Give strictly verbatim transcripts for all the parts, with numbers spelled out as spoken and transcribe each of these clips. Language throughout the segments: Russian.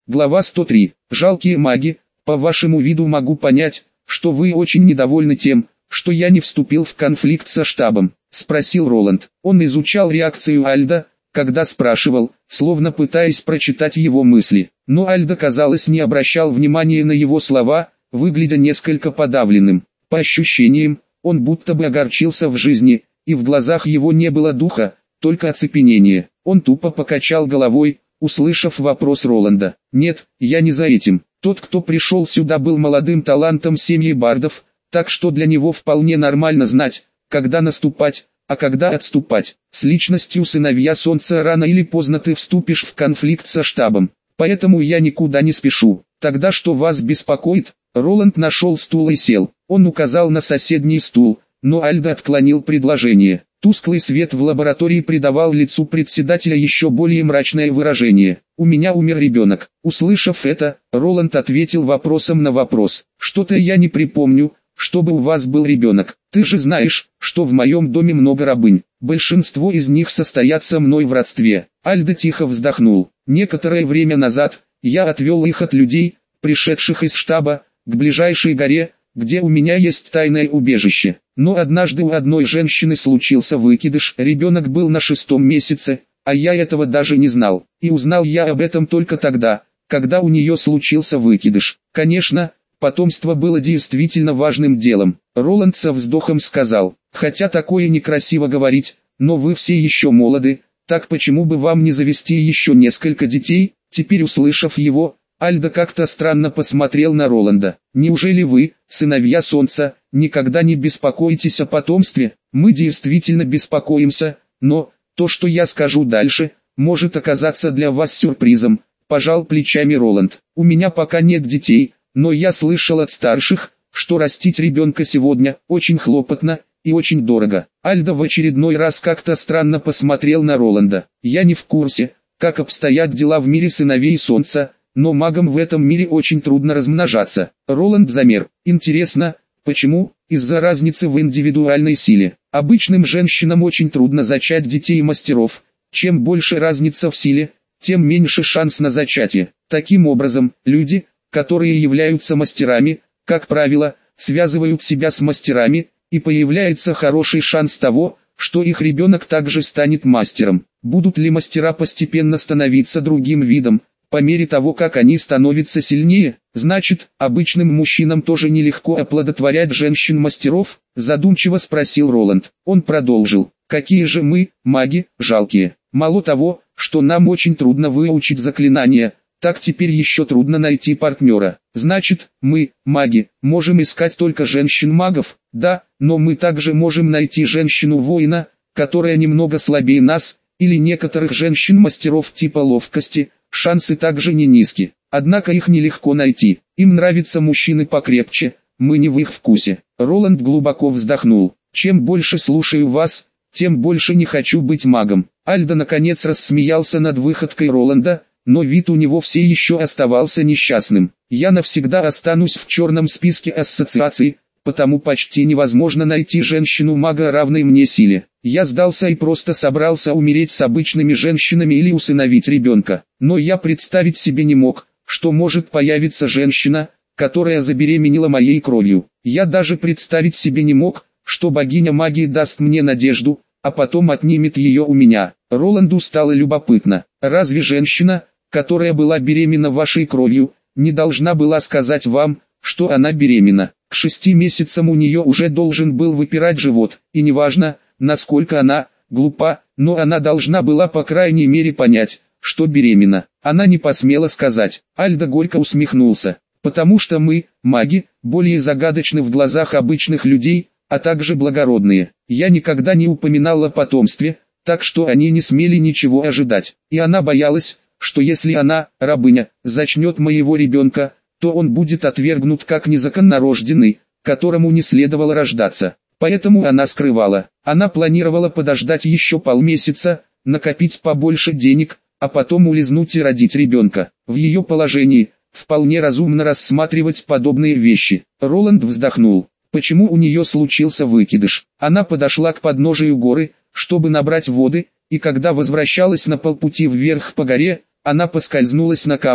Глава сто три. Жалкие маги, по вашему виду могу понять, что вы очень недовольны тем, что я не вступил в конфликт со штабом, спросил Роланд. Он изучал реакцию Альда, когда спрашивал, словно пытаясь прочитать его мысли. Но Альда, казалось, не обращал внимания на его слова, выглядя несколько подавленным. По ощущениям, он будто бы огорчился в жизни, и в глазах его не было духа, только оцепенение. Он тупо покачал головой, услышав вопрос Роланда. «Нет, я не за этим. Тот, кто пришел сюда, был молодым талантом семьи бардов, так что для него вполне нормально знать, когда наступать, а когда отступать. С личностью сыновья Солнца рано или поздно ты вступишь в конфликт со штабом, поэтому я никуда не спешу. Тогда что вас беспокоит?» Роланд нашел стул и сел. Он указал на соседний стул, но Альда отклонил предложение. Тусклый свет в лаборатории придавал лицу председателя еще более мрачное выражение. «У меня умер ребенок». Услышав это, Роланд ответил вопросом на вопрос. «Что-то я не припомню, чтобы у вас был ребенок. Ты же знаешь, что в моем доме много рабынь. Большинство из них состоят со мной в родстве». Альда тихо вздохнул. «Некоторое время назад, я отвел их от людей, пришедших из штаба, к ближайшей горе, где у меня есть тайное убежище. Но однажды у одной женщины случился выкидыш, ребенок был на шестом месяце, а я этого даже не знал. И узнал я об этом только тогда, когда у нее случился выкидыш. Конечно, потомство было действительно важным делом». Роланд со вздохом сказал: «Хотя такое некрасиво говорить, но вы все еще молоды, так почему бы вам не завести еще несколько детей?» Теперь, услышав его, Альда как-то странно посмотрел на Роланда. «Неужели вы, сыновья Солнца, никогда не беспокоитесь о потомстве?» «Мы действительно беспокоимся, но то, что я скажу дальше, может оказаться для вас сюрпризом», – пожал плечами Роланд. «У меня пока нет детей, но я слышал от старших, что растить ребенка сегодня очень хлопотно и очень дорого». Альда в очередной раз как-то странно посмотрел на Роланда. «Я не в курсе, как обстоят дела в мире сыновей Солнца, но магам в этом мире очень трудно размножаться». Роланд замер. «Интересно, почему?» «Из-за разницы в индивидуальной силе. Обычным женщинам очень трудно зачать детей мастеров. Чем больше разница в силе, тем меньше шанс на зачатие. Таким образом, люди, которые являются мастерами, как правило, связывают себя с мастерами, и появляется хороший шанс того, что их ребенок также станет мастером. Будут ли мастера постепенно становиться другим видом, по мере того, как они становятся сильнее? Значит, обычным мужчинам тоже нелегко оплодотворять женщин-мастеров?» Задумчиво спросил Роланд. Он продолжил: «Какие же мы, маги, жалкие. Мало того, что нам очень трудно выучить заклинания, так теперь еще трудно найти партнера. Значит, мы, маги, можем искать только женщин-магов?» «Да, но мы также можем найти женщину-воина, которая немного слабее нас, или некоторых женщин-мастеров типа ловкости. Шансы также не низки. Однако их нелегко найти. Им нравятся мужчины покрепче, мы не в их вкусе». Роланд глубоко вздохнул. «Чем больше слушаю вас, тем больше не хочу быть магом». Альда наконец рассмеялся над выходкой Роланда, но вид у него все еще оставался несчастным. «Я навсегда останусь в черном списке ассоциаций, потому почти невозможно найти женщину-мага равной мне силе. Я сдался и просто собрался умереть с обычными женщинами или усыновить ребенка. Но я представить себе не мог, что может появиться женщина, которая забеременела моей кровью. Я даже представить себе не мог, что богиня магии даст мне надежду, а потом отнимет ее у меня». Роланду стало любопытно. «Разве женщина, которая была беременна вашей кровью, не должна была сказать вам, что она беременна? К шести месяцам у нее уже должен был выпирать живот, и неважно, насколько она глупа, но она должна была по крайней мере понять, что беременна». Она не посмела сказать. Альда горько усмехнулся. «Потому что мы, маги, более загадочны в глазах обычных людей, а также благородные. Я никогда не упоминал о потомстве, так что они не смели ничего ожидать. И она боялась, что если она, рабыня, зачнет моего ребенка, то он будет отвергнут как незаконнорожденный, которому не следовало рождаться. Поэтому она скрывала. Она планировала подождать еще полмесяца, накопить побольше денег, а потом улизнуть и родить ребенка. В ее положении вполне разумно рассматривать подобные вещи». Роланд вздохнул. «Почему у нее случился выкидыш?» Она подошла к подножию горы, чтобы набрать воды, и когда возвращалась на полпути вверх по горе, она поскользнулась на камне,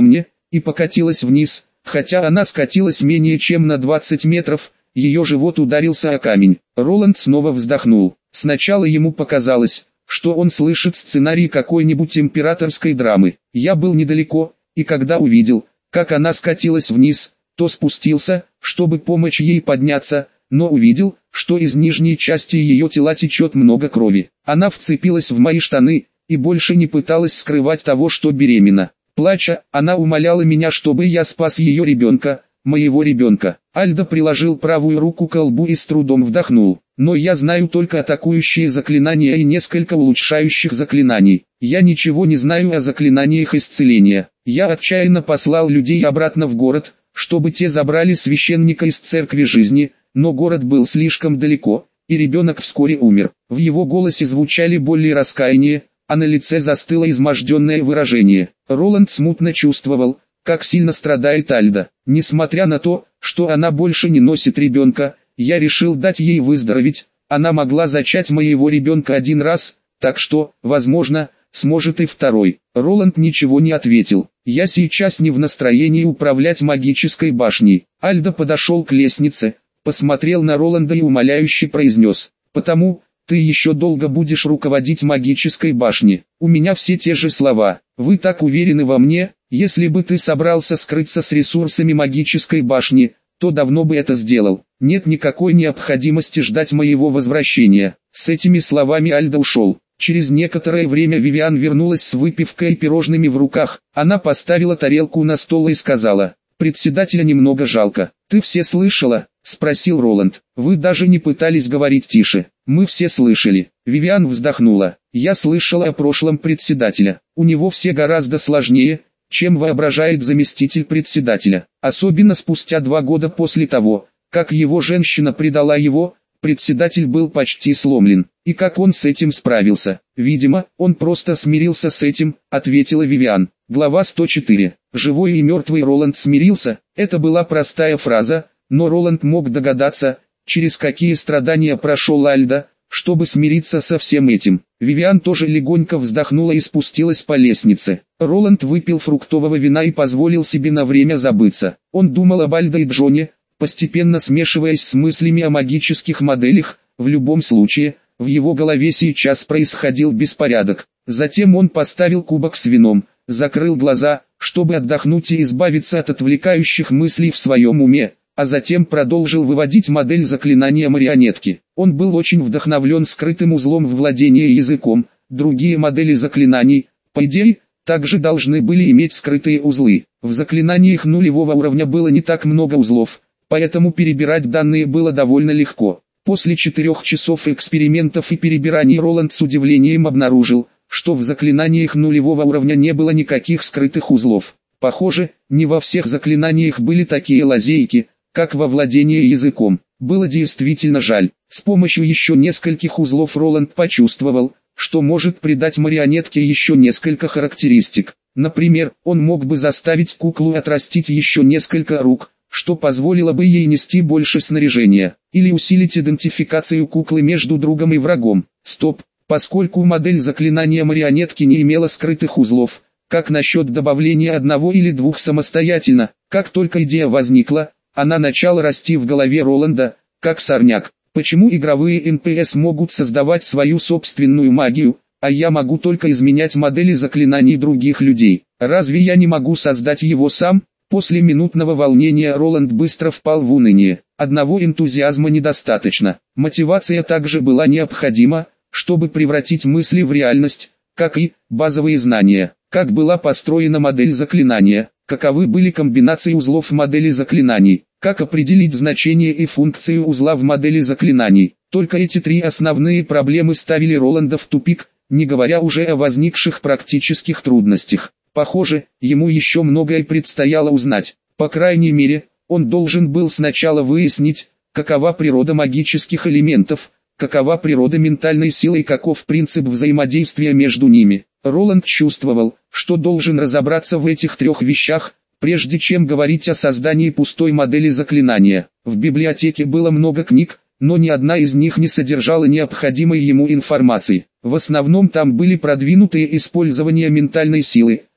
и покатилась вниз. Хотя она скатилась менее чем на двадцать метров, ее живот ударился о камень. Роланд снова вздохнул. Сначала ему показалось, что он слышит сценарий какой-нибудь императорской драмы. Я был недалеко, и когда увидел, как она скатилась вниз, то спустился, чтобы помочь ей подняться, но увидел, что из нижней части ее тела течет много крови. Она вцепилась в мои штаны, и больше не пыталась скрывать того, что беременна. Плача, она умоляла меня, чтобы я спас ее ребенка, моего ребенка. Альдо приложил правую руку к лбу и с трудом вдохнул. Но я знаю только атакующие заклинания и несколько улучшающих заклинаний. Я ничего не знаю о заклинаниях исцеления. Я отчаянно послал людей обратно в город, чтобы те забрали священника из церкви жизни, но город был слишком далеко, и ребенок вскоре умер. В его голосе звучали боль и раскаяние, а на лице застыло изможденное выражение. Роланд смутно чувствовал, как сильно страдает Альда. Несмотря на то, что она больше не носит ребенка, я решил дать ей выздороветь. Она могла зачать моего ребенка один раз, так что, возможно, сможет и второй. Роланд ничего не ответил. Я сейчас не в настроении управлять магической башней. Альда подошел к лестнице, посмотрел на Роланда и умоляюще произнес: «Потому, ты еще долго будешь руководить магической башней». У меня все те же слова. Вы так уверены во мне? Если бы ты собрался скрыться с ресурсами магической башни, то давно бы это сделал. Нет никакой необходимости ждать моего возвращения. С этими словами Альда ушел. Через некоторое время Вивиан вернулась с выпивкой и пирожными в руках. Она поставила тарелку на стол и сказала: «Председателя немного жалко». «Ты все слышала?» — спросил Роланд. «Вы даже не пытались говорить тише». «Мы все слышали». Вивиан вздохнула. «Я слышала о прошлом председателя. У него все гораздо сложнее, чем воображает заместитель председателя. Особенно спустя два года после того, как его женщина предала его, председатель был почти сломлен. И как он с этим справился? Видимо, он просто смирился с этим», — ответила Вивиан. Глава сто четыре. Живой и мертвый Роланд смирился. Это была простая фраза, но Роланд мог догадаться, через какие страдания прошел Альда, чтобы смириться со всем этим. Вивиан тоже легонько вздохнула и спустилась по лестнице. Роланд выпил фруктового вина и позволил себе на время забыться. Он думал об Альдо и Джоне, постепенно смешиваясь с мыслями о магических моделях. В любом случае, в его голове сейчас происходил беспорядок. Затем он поставил кубок с вином, закрыл глаза, чтобы отдохнуть и избавиться от отвлекающих мыслей в своем уме, а затем продолжил выводить модель заклинания марионетки. Он был очень вдохновлен скрытым узлом в владении языком. Другие модели заклинаний, по идее, также должны были иметь скрытые узлы. В заклинаниях нулевого уровня было не так много узлов, поэтому перебирать данные было довольно легко. После четырех часов экспериментов и перебираний Роланд с удивлением обнаружил, что в заклинаниях нулевого уровня не было никаких скрытых узлов. Похоже, не во всех заклинаниях были такие лазейки, как во владении языком. Было действительно жаль. С помощью еще нескольких узлов Роланд почувствовал, что может придать марионетке еще несколько характеристик. Например, он мог бы заставить куклу отрастить еще несколько рук, что позволило бы ей нести больше снаряжения, или усилить идентификацию куклы между другом и врагом. Стоп, поскольку модель заклинания марионетки не имела скрытых узлов, как насчет добавления одного или двух самостоятельно? Как только идея возникла, она начала расти в голове Роланда, как сорняк. Почему игровые эн пи эс могут создавать свою собственную магию, а я могу только изменять модели заклинаний других людей? Разве я не могу создать его сам? После минутного волнения Роланд быстро впал в уныние. Одного энтузиазма недостаточно. Мотивация также была необходима, чтобы превратить мысли в реальность, как и базовые знания. Как была построена модель заклинания, каковы были комбинации узлов в модели заклинаний, как определить значение и функцию узла в модели заклинаний. Только эти три основные проблемы ставили Роланда в тупик, не говоря уже о возникших практических трудностях. Похоже, ему еще многое предстояло узнать. По крайней мере, он должен был сначала выяснить, какова природа магических элементов, какова природа ментальной силы и каков принцип взаимодействия между ними. Роланд чувствовал, что должен разобраться в этих трех вещах, прежде чем говорить о создании пустой модели заклинания. В библиотеке было много книг, но ни одна из них не содержала необходимой ему информации. В основном там были продвинутые использования ментальной силы,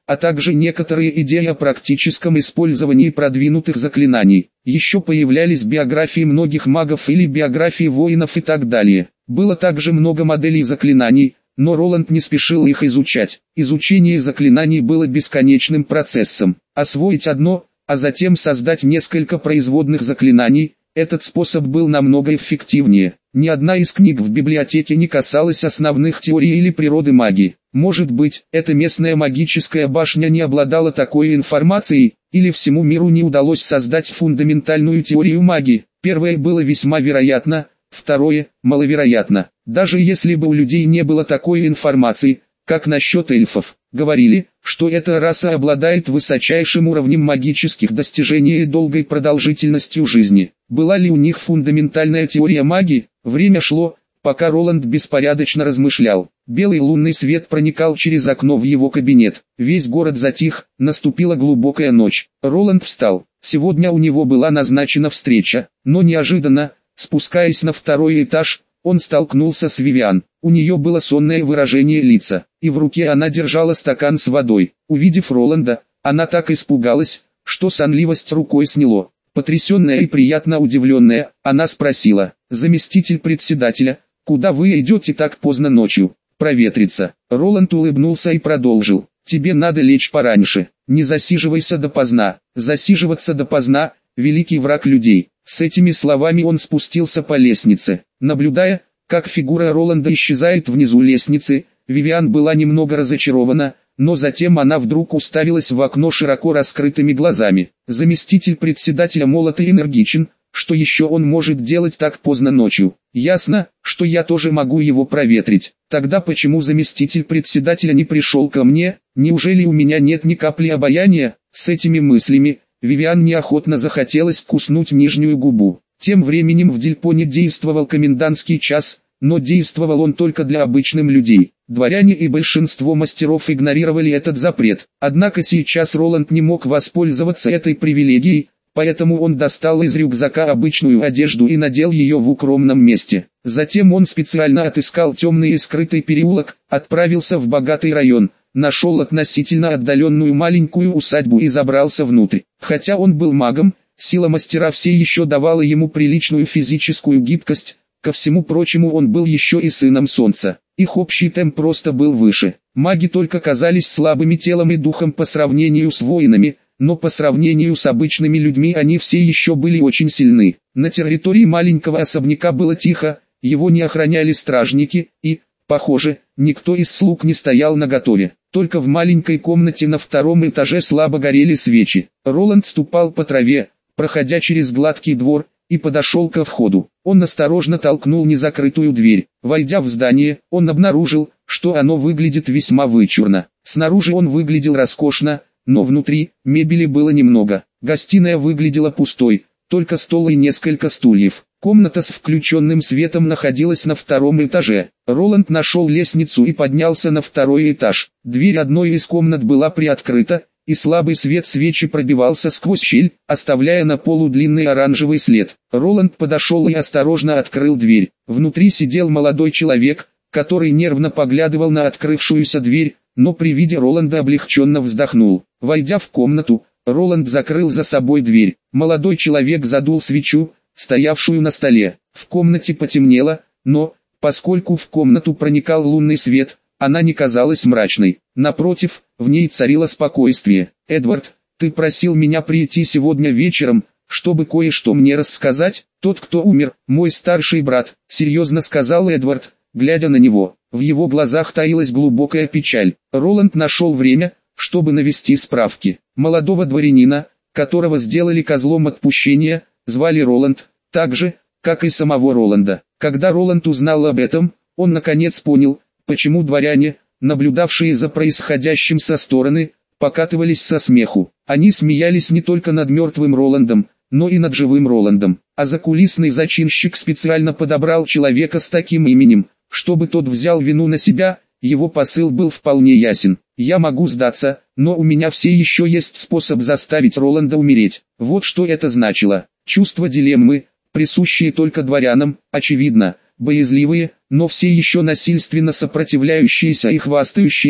а также некоторые идеи о практическом использовании продвинутых заклинаний. Еще появлялись биографии многих магов или биографии воинов и так далее. Было также много моделей заклинаний, но Роланд не спешил их изучать. Изучение заклинаний было бесконечным процессом. Освоить одно, а затем создать несколько производных заклинаний, этот способ был намного эффективнее. Ни одна из книг в библиотеке не касалась основных теорий или природы магии. Может быть, эта местная магическая башня не обладала такой информацией, или всему миру не удалось создать фундаментальную теорию магии. Первое было весьма вероятно, второе – маловероятно. Даже если бы у людей не было такой информации, как насчет эльфов, говорили, что эта раса обладает высочайшим уровнем магических достижений и долгой продолжительностью жизни. Была ли у них фундаментальная теория магии? Время шло, пока Роланд беспорядочно размышлял. Белый лунный свет проникал через окно в его кабинет. Весь город затих, наступила глубокая ночь. Роланд встал. Сегодня у него была назначена встреча, но неожиданно, спускаясь на второй этаж, он столкнулся с Вивиан. У нее было сонное выражение лица, и в руке она держала стакан с водой. Увидев Роланда, она так испугалась, что сонливость рукой сняло. Потрясенная и приятно удивленная, она спросила: «Заместитель председателя, куда вы идете так поздно ночью?» «Проветриться». Роланд улыбнулся и продолжил: «Тебе надо лечь пораньше, не засиживайся допоздна». Засиживаться допоздна – великий враг людей. С этими словами он спустился по лестнице. Наблюдая, как фигура Роланда исчезает внизу лестницы, Вивиан была немного разочарована, но затем она вдруг уставилась в окно широко раскрытыми глазами. Заместитель председателя молод и энергичен, что еще он может делать так поздно ночью? Ясно, что я тоже могу его проветрить. Тогда почему заместитель председателя не пришел ко мне? Неужели у меня нет ни капли обаяния? С этими мыслями Вивиан неохотно захотелось вкуснуть нижнюю губу. Тем временем в Дельпоне действовал комендантский час, но действовал он только для обычных людей. Дворяне и большинство мастеров игнорировали этот запрет. Однако сейчас Роланд не мог воспользоваться этой привилегией, поэтому он достал из рюкзака обычную одежду и надел ее в укромном месте. Затем он специально отыскал темный и скрытый переулок, отправился в богатый район, нашел относительно отдаленную маленькую усадьбу и забрался внутрь. Хотя он был магом, сила мастера все еще давала ему приличную физическую гибкость. Ко всему прочему, он был еще и сыном солнца. Их общий темп просто был выше. Маги только казались слабыми телом и духом по сравнению с воинами, но по сравнению с обычными людьми они все еще были очень сильны. На территории маленького особняка было тихо, его не охраняли стражники, и, похоже, никто из слуг не стоял наготове. Только в маленькой комнате на втором этаже слабо горели свечи. Роланд ступал по траве, проходя через гладкий двор, и подошел ко входу. Он осторожно толкнул незакрытую дверь. Войдя в здание, он обнаружил, что оно выглядит весьма вычурно. Снаружи он выглядел роскошно, но внутри мебели было немного. Гостиная выглядела пустой, только стол и несколько стульев. Комната с включенным светом находилась на втором этаже. Роланд нашел лестницу и поднялся на второй этаж. Дверь одной из комнат была приоткрыта, и слабый свет свечи пробивался сквозь щель, оставляя на полу длинный оранжевый след. Роланд подошел и осторожно открыл дверь. Внутри сидел молодой человек, который нервно поглядывал на открывшуюся дверь, но при виде Роланда облегченно вздохнул. Войдя в комнату, Роланд закрыл за собой дверь. Молодой человек задул свечу, стоявшую на столе. В комнате потемнело, но, поскольку в комнату проникал лунный свет, она не казалась мрачной. Напротив, в ней царило спокойствие. «Эдвард, ты просил меня прийти сегодня вечером, чтобы кое-что мне рассказать? Тот, кто умер, мой старший брат», — серьезно сказал Эдвард, глядя на него. В его глазах таилась глубокая печаль. Роланд нашел время, чтобы навести справки. Молодого дворянина, которого сделали козлом отпущения, звали Роланд, так же, как и самого Роланда. Когда Роланд узнал об этом, он наконец понял, почему дворяне, наблюдавшие за происходящим со стороны, покатывались со смеху. Они смеялись не только над мертвым Роландом, но и над живым Роландом. А закулисный зачинщик специально подобрал человека с таким именем, чтобы тот взял вину на себя. Его посыл был вполне ясен. «Я могу сдаться, но у меня все еще есть способ заставить Роланда умереть». Вот что это значило. Чувство дилеммы, присущие только дворянам, очевидно, боязливые, но все еще насильственно сопротивляющиеся и хвастающиеся,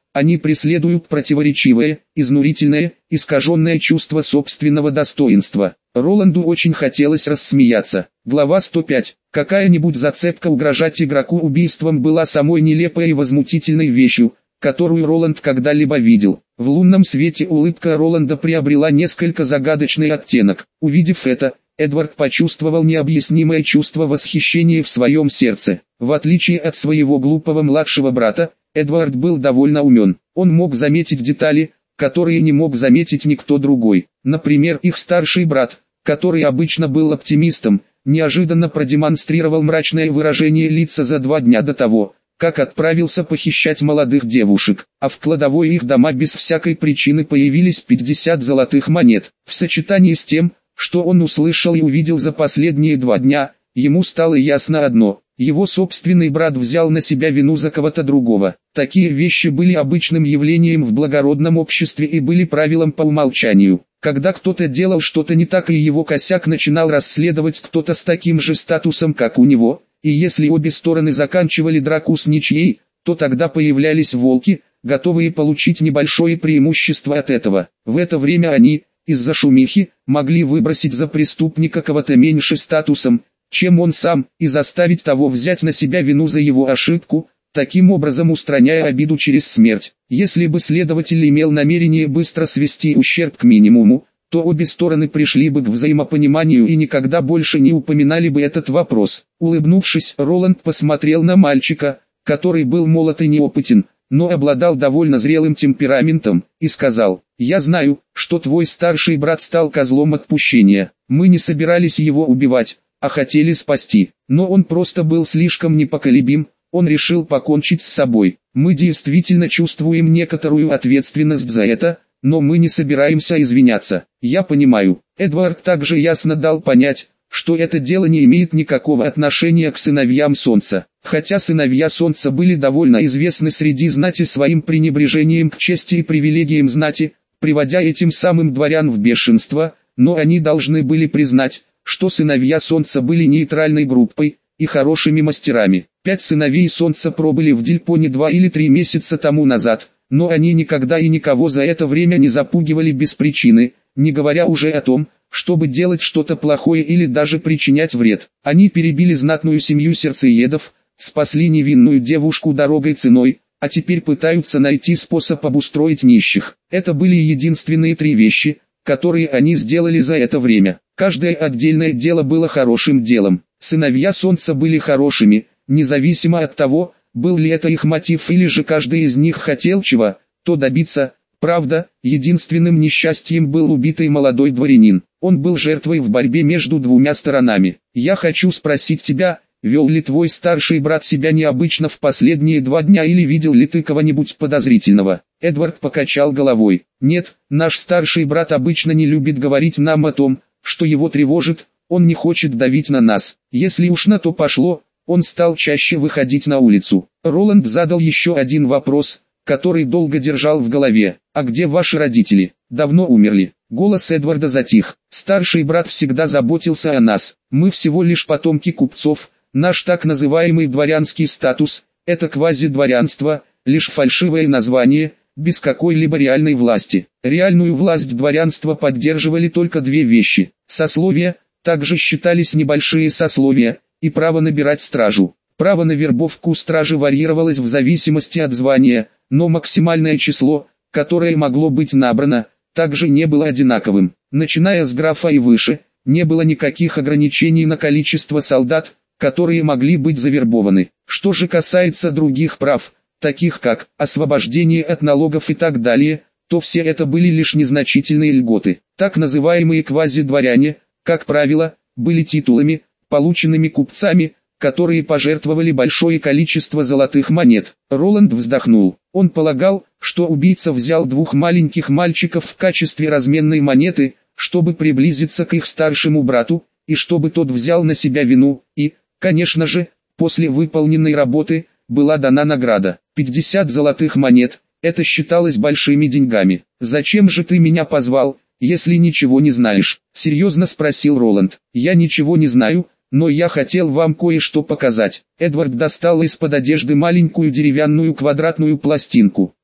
Они преследуют противоречивое, изнурительное, искаженное чувство собственного достоинства. Роланду очень хотелось рассмеяться. Глава сто пять. Какая-нибудь зацепка угрожать игроку убийством была самой нелепой и возмутительной вещью, которую Роланд когда-либо видел. В лунном свете улыбка Роланда приобрела несколько загадочный оттенок. Увидев это, Эдвард почувствовал необъяснимое чувство восхищения в своем сердце. В отличие от своего глупого младшего брата, Эдвард был довольно умен. Он мог заметить детали, которые не мог заметить никто другой. Например, их старший брат, который обычно был оптимистом, неожиданно продемонстрировал мрачное выражение лица за два дня до того, как отправился похищать молодых девушек, а в кладовой их дома без всякой причины появились пятьдесят золотых монет. В сочетании с тем, что он услышал и увидел за последние два дня, ему стало ясно одно: его собственный брат взял на себя вину за кого-то другого. Такие вещи были обычным явлением в благородном обществе и были правилом по умолчанию. Когда кто-то делал что-то не так и его косяк начинал расследовать кто-то с таким же статусом, как у него, и если обе стороны заканчивали драку с ничьей, то тогда появлялись волки, готовые получить небольшое преимущество от этого. В это время они, из-за шумихи, могли выбросить за преступника кого-то меньше статусом, чем он сам, и заставить того взять на себя вину за его ошибку, таким образом устраняя обиду через смерть. Если бы следователь имел намерение быстро свести ущерб к минимуму, то обе стороны пришли бы к взаимопониманию и никогда больше не упоминали бы этот вопрос. Улыбнувшись, Роланд посмотрел на мальчика, который был молод и неопытен, но обладал довольно зрелым темпераментом, и сказал: «Я знаю, что твой старший брат стал козлом отпущения. Мы не собирались его убивать, а хотели спасти, но он просто был слишком непоколебим, он решил покончить с собой. Мы действительно чувствуем некоторую ответственность за это, но мы не собираемся извиняться. Я понимаю». Эдвард также ясно дал понять, что это дело не имеет никакого отношения к сыновьям Солнца. Хотя сыновья Солнца были довольно известны среди знати своим пренебрежением к чести и привилегиям знати, приводя этим самым дворян в бешенство, но они должны были признать, что сыновья Солнца были нейтральной группой и хорошими мастерами. Пять сыновей Солнца пробыли в Дильпоне два или три месяца тому назад, но они никогда и никого за это время не запугивали без причины, не говоря уже о том, чтобы делать что-то плохое или даже причинять вред. Они перебили знатную семью сердцеедов, спасли невинную девушку дорогой ценой, а теперь пытаются найти способ обустроить нищих. Это были единственные три вещи, которые они сделали за это время. Каждое отдельное дело было хорошим делом. Сыновья Солнца были хорошими, независимо от того, был ли это их мотив или же каждый из них хотел чего-то добиться. Правда, единственным несчастьем был убитый молодой дворянин. Он был жертвой в борьбе между двумя сторонами. Я хочу спросить тебя, вел ли твой старший брат себя необычно в последние два дня или видел ли ты кого-нибудь подозрительного? Эдвард покачал головой. Нет, наш старший брат обычно не любит говорить нам о том, что его тревожит, он не хочет давить на нас. Если уж на то пошло, он стал чаще выходить на улицу. Роланд задал еще один вопрос, который долго держал в голове. «А где ваши родители? Давно умерли?» Голос Эдварда затих. «Старший брат всегда заботился о нас. Мы всего лишь потомки купцов. Наш так называемый дворянский статус – это квази-дворянство, лишь фальшивое название, без какой-либо реальной власти. Реальную власть дворянства поддерживали только две вещи. Сословия, также считались небольшие сословия, и право набирать стражу. Право на вербовку стражи варьировалось в зависимости от звания, но максимальное число, которое могло быть набрано, также не было одинаковым. Начиная с графа и выше, не было никаких ограничений на количество солдат, которые могли быть завербованы. Что же касается других прав, таких как освобождение от налогов и так далее, то все это были лишь незначительные льготы. Так называемые квази-дворяне, как правило, были титулами, полученными купцами, которые пожертвовали большое количество золотых монет. Роланд вздохнул. Он полагал, что убийца взял двух маленьких мальчиков в качестве разменной монеты, чтобы приблизиться к их старшему брату, и чтобы тот взял на себя вину, и, конечно же, после выполненной работы, была дана награда. пятьдесят золотых монет, это считалось большими деньгами. «Зачем же ты меня позвал, если ничего не знаешь?» — серьезно спросил Роланд. «Я ничего не знаю, но я хотел вам кое-что показать». Эдвард достал из-под одежды маленькую деревянную квадратную пластинку.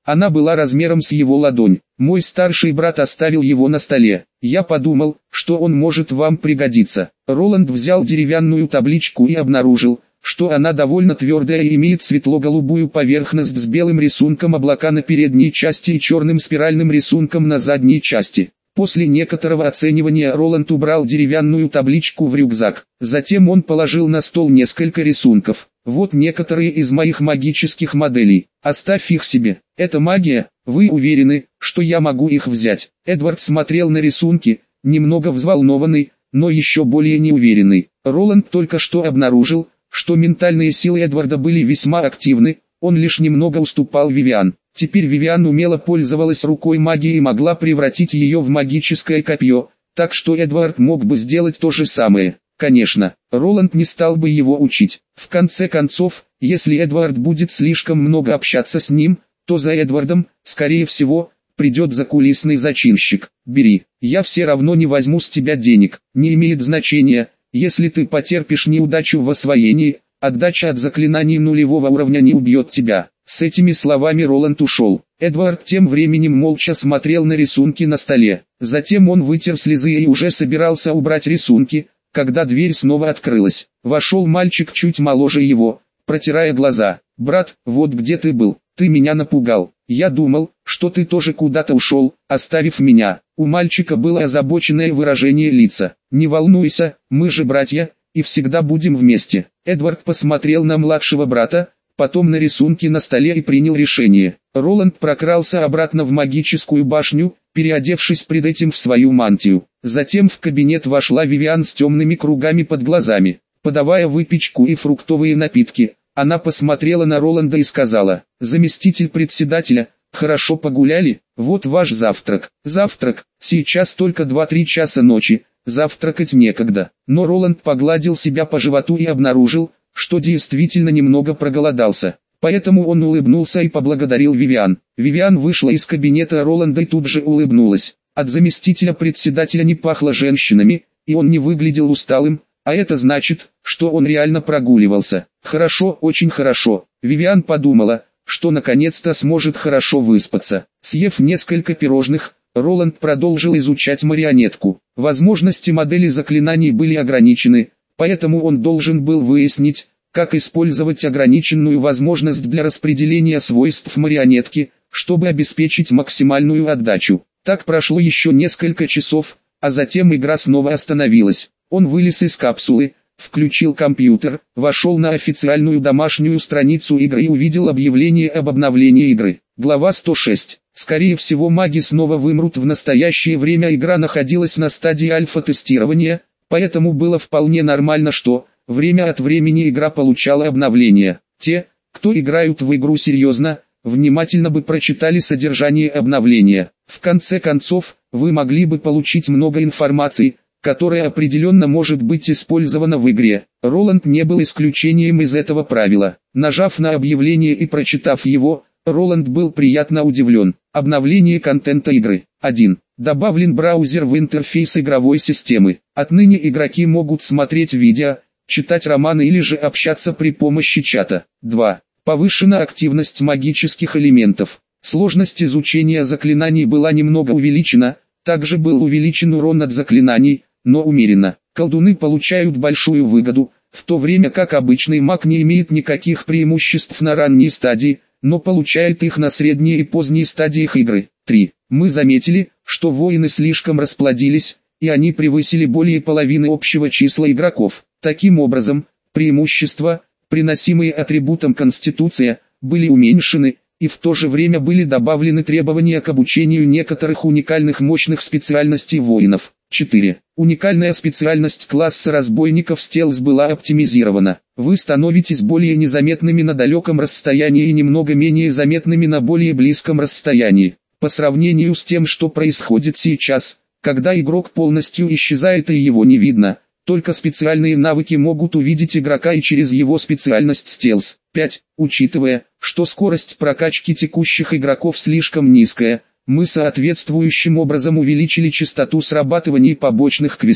Она была размером с его ладонь. Мой старший брат оставил его на столе. Я подумал, что он может вам пригодиться. Роланд взял деревянную табличку и обнаружил, что она довольно твердая и имеет светло-голубую поверхность с белым рисунком облака на передней части и черным спиральным рисунком на задней части. После некоторого оценивания Роланд убрал деревянную табличку в рюкзак. Затем он положил на стол несколько рисунков. Вот некоторые из моих магических моделей. Оставь их себе. Это магия, вы уверены, что я могу их взять? Эдвард смотрел на рисунки, немного взволнованный, но еще более неуверенный. Роланд только что обнаружил, что ментальные силы Эдварда были весьма активны, он лишь немного уступал Вивиан. Теперь Вивиан умело пользовалась рукой магии и могла превратить ее в магическое копье, так что Эдвард мог бы сделать то же самое. Конечно, Роланд не стал бы его учить. В конце концов, если Эдвард будет слишком много общаться с ним, то за Эдвардом, скорее всего, придет закулисный зачинщик. Бери, я все равно не возьму с тебя денег, не имеет значения, если ты потерпишь неудачу в освоении, отдача от заклинаний нулевого уровня не убьет тебя. С этими словами Роланд ушел. Эдвард тем временем молча смотрел на рисунки на столе. Затем он вытер слезы и уже собирался убрать рисунки, когда дверь снова открылась. Вошел мальчик чуть моложе его, протирая глаза. «Брат, вот где ты был, ты меня напугал. Я думал, что ты тоже куда-то ушел, оставив меня». У мальчика было озабоченное выражение лица. «Не волнуйся, мы же братья, и всегда будем вместе». Эдвард посмотрел на младшего брата, потом на рисунки на столе и принял решение. Роланд прокрался обратно в магическую башню, переодевшись пред этим в свою мантию. Затем в кабинет вошла Вивиан с темными кругами под глазами. Подавая выпечку и фруктовые напитки, она посмотрела на Роланда и сказала: «Заместитель председателя, хорошо погуляли? Вот ваш завтрак». «Завтрак? Сейчас только два-три часа ночи, завтракать некогда». Но Роланд погладил себя по животу и обнаружил, что действительно немного проголодался. Поэтому он улыбнулся и поблагодарил Вивиан. Вивиан вышла из кабинета Роланда и тут же улыбнулась. От заместителя председателя не пахло женщинами, и он не выглядел усталым, а это значит, что он реально прогуливался. Хорошо, очень хорошо. Вивиан подумала, что наконец-то сможет хорошо выспаться. Съев несколько пирожных, Роланд продолжил изучать марионетку. Возможности модели заклинаний были ограничены, поэтому он должен был выяснить, как использовать ограниченную возможность для распределения свойств марионетки, чтобы обеспечить максимальную отдачу. Так прошло еще несколько часов, а затем игра снова остановилась. Он вылез из капсулы, включил компьютер, вошел на официальную домашнюю страницу игры и увидел объявление об обновлении игры. Глава сто шесть. Скорее всего, маги снова вымрут в настоящее время. Игра находилась на стадии альфа-тестирования, поэтому было вполне нормально, что время от времени игра получала обновления. Те, кто играют в игру серьезно, внимательно бы прочитали содержание обновления. В конце концов, вы могли бы получить много информации, которая определенно может быть использована в игре. Роланд не был исключением из этого правила. Нажав на объявление и прочитав его, Роланд был приятно удивлен. Обновление контента игры. один. Добавлен браузер в интерфейс игровой системы. Отныне игроки могут смотреть видео, читать романы или же общаться при помощи чата. два. Повышена активность магических элементов. Сложность изучения заклинаний была немного увеличена, также был увеличен урон от заклинаний, но умеренно. Колдуны получают большую выгоду, в то время как обычный маг не имеет никаких преимуществ на ранней стадии, но получает их на средней и поздней стадиях игры. три. Мы заметили, что воины слишком расплодились, и они превысили более половины общего числа игроков. Таким образом, преимущества, приносимые атрибутом Конституция, были уменьшены, и в то же время были добавлены требования к обучению некоторых уникальных мощных специальностей воинов. четыре. Уникальная специальность класса разбойников стелс была оптимизирована. Вы становитесь более незаметными на далеком расстоянии и немного менее заметными на более близком расстоянии. По сравнению с тем, что происходит сейчас, когда игрок полностью исчезает и его не видно, только специальные навыки могут увидеть игрока и через его специальность стелс. пять. Учитывая, что скорость прокачки текущих игроков слишком низкая, мы соответствующим образом увеличили частоту срабатываний побочных квестов.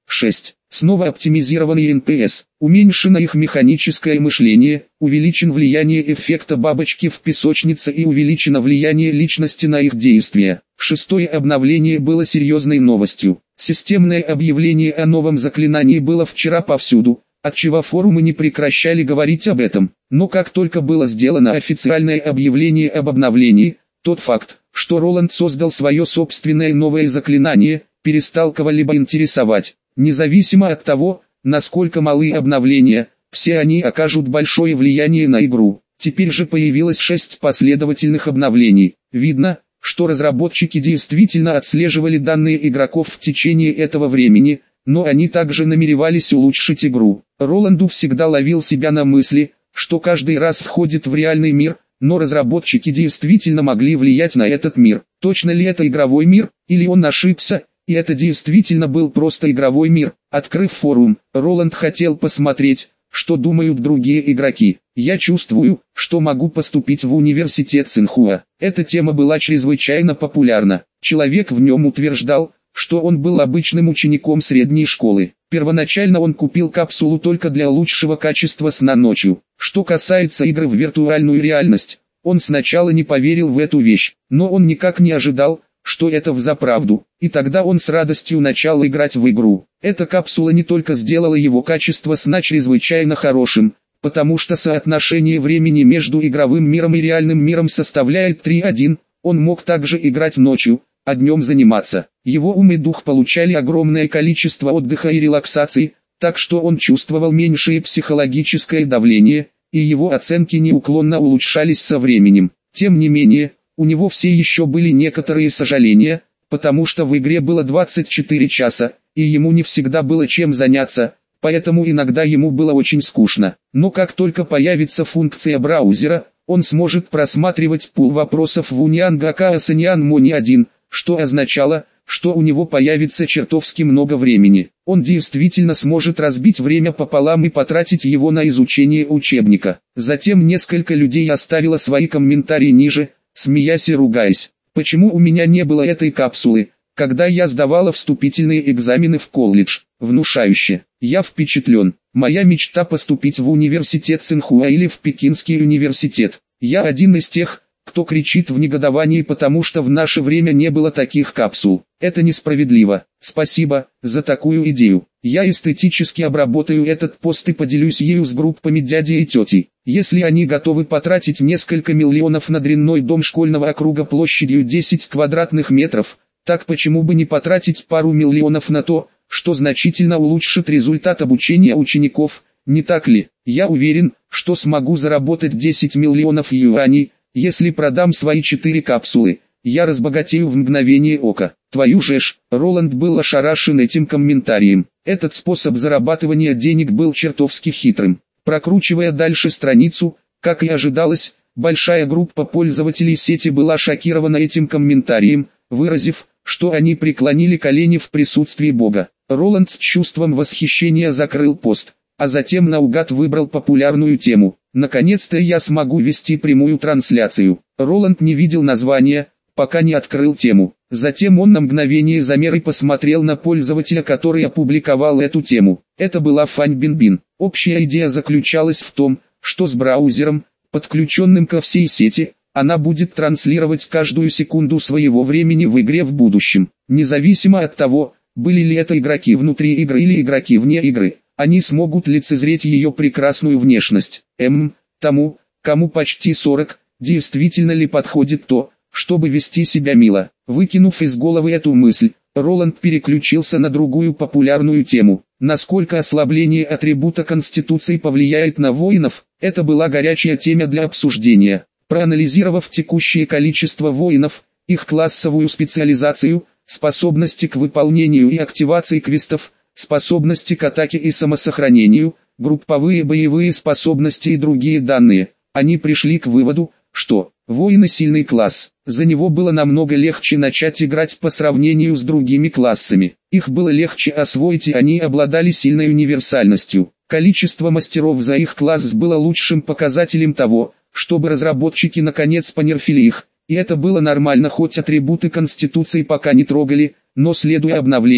шесть. Снова оптимизированный эн пи эс, уменьшено их механическое мышление, увеличен влияние эффекта бабочки в песочнице и увеличено влияние личности на их действия. Шестое обновление было серьезной новостью. Системное объявление о новом заклинании было вчера повсюду, отчего форумы не прекращали говорить об этом. Но как только было сделано официальное объявление об обновлении, тот факт, что Роланд создал свое собственное новое заклинание, перестал кого-либо интересовать. Независимо от того, насколько малы обновления, все они окажут большое влияние на игру. Теперь же появилось шесть последовательных обновлений. Видно, что разработчики действительно отслеживали данные игроков в течение этого времени, но они также намеревались улучшить игру. Роланду всегда ловил себя на мысли, что каждый раз входит в реальный мир, но разработчики действительно могли влиять на этот мир. Точно ли это игровой мир, или он ошибся? И это действительно был просто игровой мир. Открыв форум, Роланд хотел посмотреть, что думают другие игроки. Я чувствую, что могу поступить в университет Цинхуа. Эта тема была чрезвычайно популярна. Человек в нем утверждал, что он был обычным учеником средней школы. Первоначально он купил капсулу только для лучшего качества сна ночью. Что касается игры в виртуальную реальность, он сначала не поверил в эту вещь, но он никак не ожидал, что это взаправду, и тогда он с радостью начал играть в игру. Эта капсула не только сделала его качество сна чрезвычайно хорошим, потому что соотношение времени между игровым миром и реальным миром составляет три один, он мог также играть ночью, а днем заниматься. Его ум и дух получали огромное количество отдыха и релаксации, так что он чувствовал меньшее психологическое давление, и его оценки неуклонно улучшались со временем. Тем не менее, у него все еще были некоторые сожаления, потому что в игре было двадцать четыре часа, и ему не всегда было чем заняться, поэтому иногда ему было очень скучно. Но как только появится функция браузера, он сможет просматривать пул вопросов в Union Gakkaas Nian Moni один, что означало, что у него появится чертовски много времени. Он действительно сможет разбить время пополам и потратить его на изучение учебника. Затем несколько людей оставило свои комментарии ниже, смеясь и ругаясь. Почему у меня не было этой капсулы, когда я сдавала вступительные экзамены в колледж? Внушающе. Я впечатлен. Моя мечта поступить в университет Цинхуа или в Пекинский университет. Я один из тех, кто кричит в негодовании, потому что в наше время не было таких капсул. Это несправедливо. Спасибо за такую идею. Я эстетически обработаю этот пост и поделюсь ею с группами дяди и тети. Если они готовы потратить несколько миллионов на дрянной дом школьного округа площадью десять квадратных метров, так почему бы не потратить пару миллионов на то, что значительно улучшит результат обучения учеников, не так ли? Я уверен, что смогу заработать десять миллионов юаней, если продам свои четыре капсулы. Я разбогатею в мгновение ока. Твою же ж, Роланд был ошарашен этим комментарием. Этот способ зарабатывания денег был чертовски хитрым. Прокручивая дальше страницу, как и ожидалось, большая группа пользователей сети была шокирована этим комментарием, выразив, что они преклонили колени в присутствии Бога. Роланд с чувством восхищения закрыл пост, а затем наугад выбрал популярную тему. Наконец-то я смогу вести прямую трансляцию. Роланд не видел названия, пока не открыл тему. Затем он на мгновение замер и посмотрел на пользователя, который опубликовал эту тему. Это была Фань Бинбин. Общая идея заключалась в том, что с браузером, подключенным ко всей сети, она будет транслировать каждую секунду своего времени в игре в будущем. Независимо от того, были ли это игроки внутри игры или игроки вне игры, они смогут лицезреть ее прекрасную внешность. Эм, тому, кому почти сорок, действительно ли подходит то, чтобы вести себя мило. Выкинув из головы эту мысль, Роланд переключился на другую популярную тему. Насколько ослабление атрибута Конституции повлияет на воинов, это была горячая тема для обсуждения. Проанализировав текущее количество воинов, их классовую специализацию, способности к выполнению и активации квестов, способности к атаке и самосохранению, групповые боевые способности и другие данные, они пришли к выводу, что воины сильный класс, за него было намного легче начать играть по сравнению с другими классами. Их было легче освоить и они обладали сильной универсальностью. Количество мастеров за их класс было лучшим показателем того, чтобы разработчики наконец понерфили их, и это было нормально, хоть атрибуты Конституции пока не трогали, но следуя обновлению,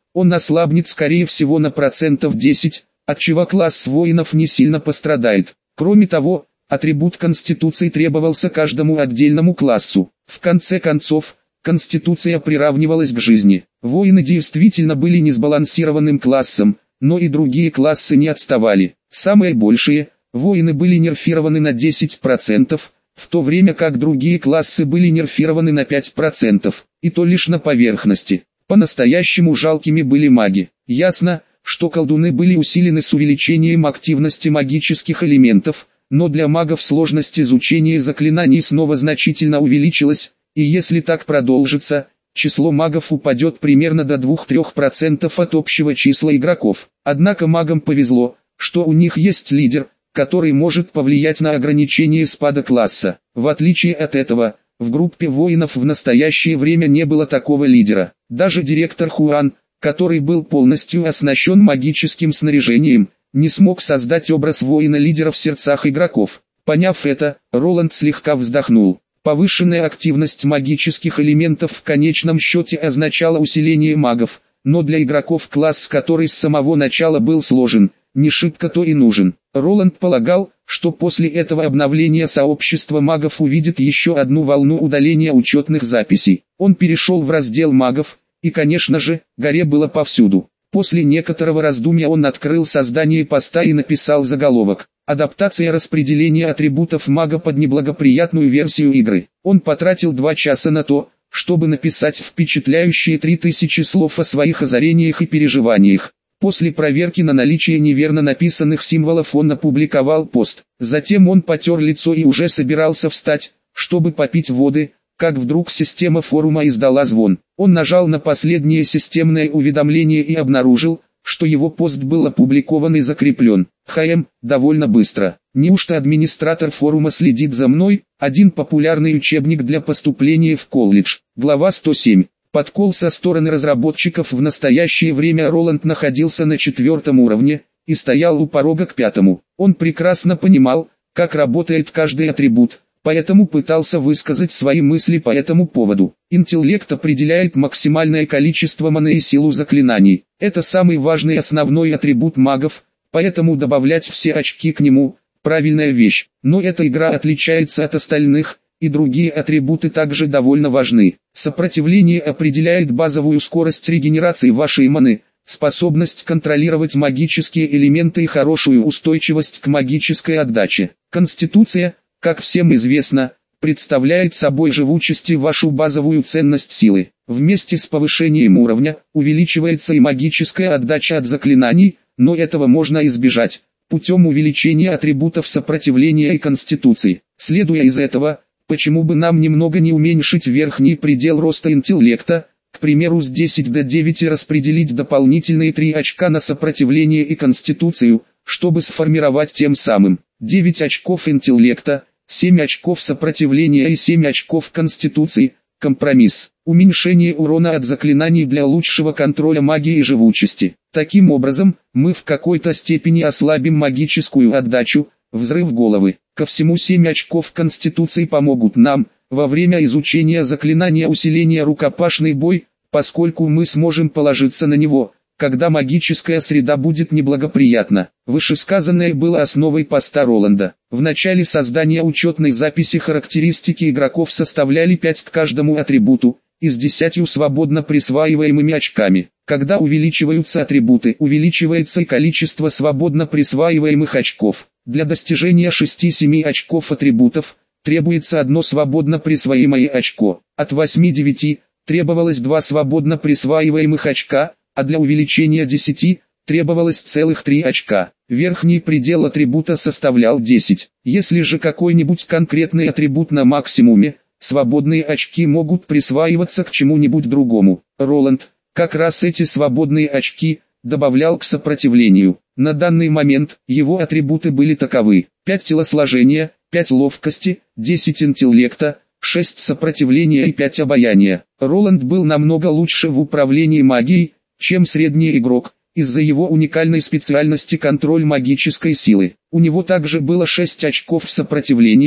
он ослабнет скорее всего на процентов десять, отчего класс воинов не сильно пострадает. Кроме того, атрибут Конституции требовался каждому отдельному классу. В конце концов, Конституция приравнивалась к жизни. Воины действительно были несбалансированным классом, но и другие классы не отставали. Самые большие, воины были нерфированы на десять процентов, в то время как другие классы были нерфированы на пять процентов, и то лишь на поверхности. По-настоящему жалкими были маги. Ясно, что колдуны были усилены с увеличением активности магических элементов, но для магов сложность изучения заклинаний снова значительно увеличилась, и если так продолжится, число магов упадет примерно до двух-трёх процентов от общего числа игроков. Однако магам повезло, что у них есть лидер, который может повлиять на ограничение спада класса. В отличие от этого, в группе воинов в настоящее время не было такого лидера. Даже директор Хуан, который был полностью оснащен магическим снаряжением, не смог создать образ воина-лидера в сердцах игроков. Поняв это, Роланд слегка вздохнул. Повышенная активность магических элементов в конечном счете означала усиление магов, но для игроков класс, который с самого начала был сложен, не шибко-то и нужен. Роланд полагал, что после этого обновления сообщество магов увидит еще одну волну удаления учетных записей. Он перешел в раздел магов, и конечно же, горе было повсюду. После некоторого раздумья он открыл создание поста и написал заголовок: «Адаптация распределения атрибутов мага под неблагоприятную версию игры». Он потратил два часа на то, чтобы написать впечатляющие три тысячи слов о своих озарениях и переживаниях. После проверки на наличие неверно написанных символов он опубликовал пост. Затем он потер лицо и уже собирался встать, чтобы попить воды, как вдруг система форума издала звон. Он нажал на последнее системное уведомление и обнаружил, что его пост был опубликован и закреплен. ХМ, довольно быстро. Неужто администратор форума следит за мной? Один популярный учебник для поступления в колледж. Глава сто семь. Подкол со стороны разработчиков. В настоящее время Роланд находился на четвертом уровне и стоял у порога к пятому. Он прекрасно понимал, как работает каждый атрибут, поэтому пытался высказать свои мысли по этому поводу. Интеллект определяет максимальное количество маны и силу заклинаний. Это самый важный основной атрибут магов, поэтому добавлять все очки к нему – правильная вещь. Но эта игра отличается от остальных, и другие атрибуты также довольно важны. Сопротивление определяет базовую скорость регенерации вашей маны, способность контролировать магические элементы и хорошую устойчивость к магической отдаче. Конституция, как всем известно, представляет собой живучесть и вашу базовую ценность силы. Вместе с повышением уровня, увеличивается и магическая отдача от заклинаний, но этого можно избежать, путем увеличения атрибутов сопротивления и конституции. Следуя из этого, почему бы нам немного не уменьшить верхний предел роста интеллекта, к примеру с десяти до девяти распределить дополнительные три очка на сопротивление и конституцию, чтобы сформировать тем самым девять очков интеллекта, семь очков сопротивления и семь очков конституции. Компромисс. Уменьшение урона от заклинаний для лучшего контроля магии и живучести. Таким образом, мы в какой-то степени ослабим магическую отдачу, взрыв головы. Ко всему семь очков конституции помогут нам, во время изучения заклинания усиления рукопашный бой, поскольку мы сможем положиться на него, когда магическая среда будет неблагоприятна. Вышесказанное было основой поста Роланда. В начале создания учетной записи характеристики игроков составляли пять к каждому атрибуту, и с десятью свободно присваиваемыми очками. Когда увеличиваются атрибуты, увеличивается и количество свободно присваиваемых очков. Для достижения шести-семи очков атрибутов, требуется одно свободно присвоимое очко. От восьми-девяти требовалось два свободно присваиваемых очка, а для увеличения десяти требовалось целых три очка. Верхний предел атрибута составлял десять. Если же какой-нибудь конкретный атрибут на максимуме, свободные очки могут присваиваться к чему-нибудь другому. Роланд, как раз эти свободные очки, добавлял к сопротивлению. На данный момент, его атрибуты были таковы: пять телосложения, пять ловкости, десять интеллекта, шесть сопротивления и пять обаяния. Роланд был намного лучше в управлении магией, чем средний игрок, из-за его уникальной специальности контроль магической силы. У него также было шесть очков сопротивления,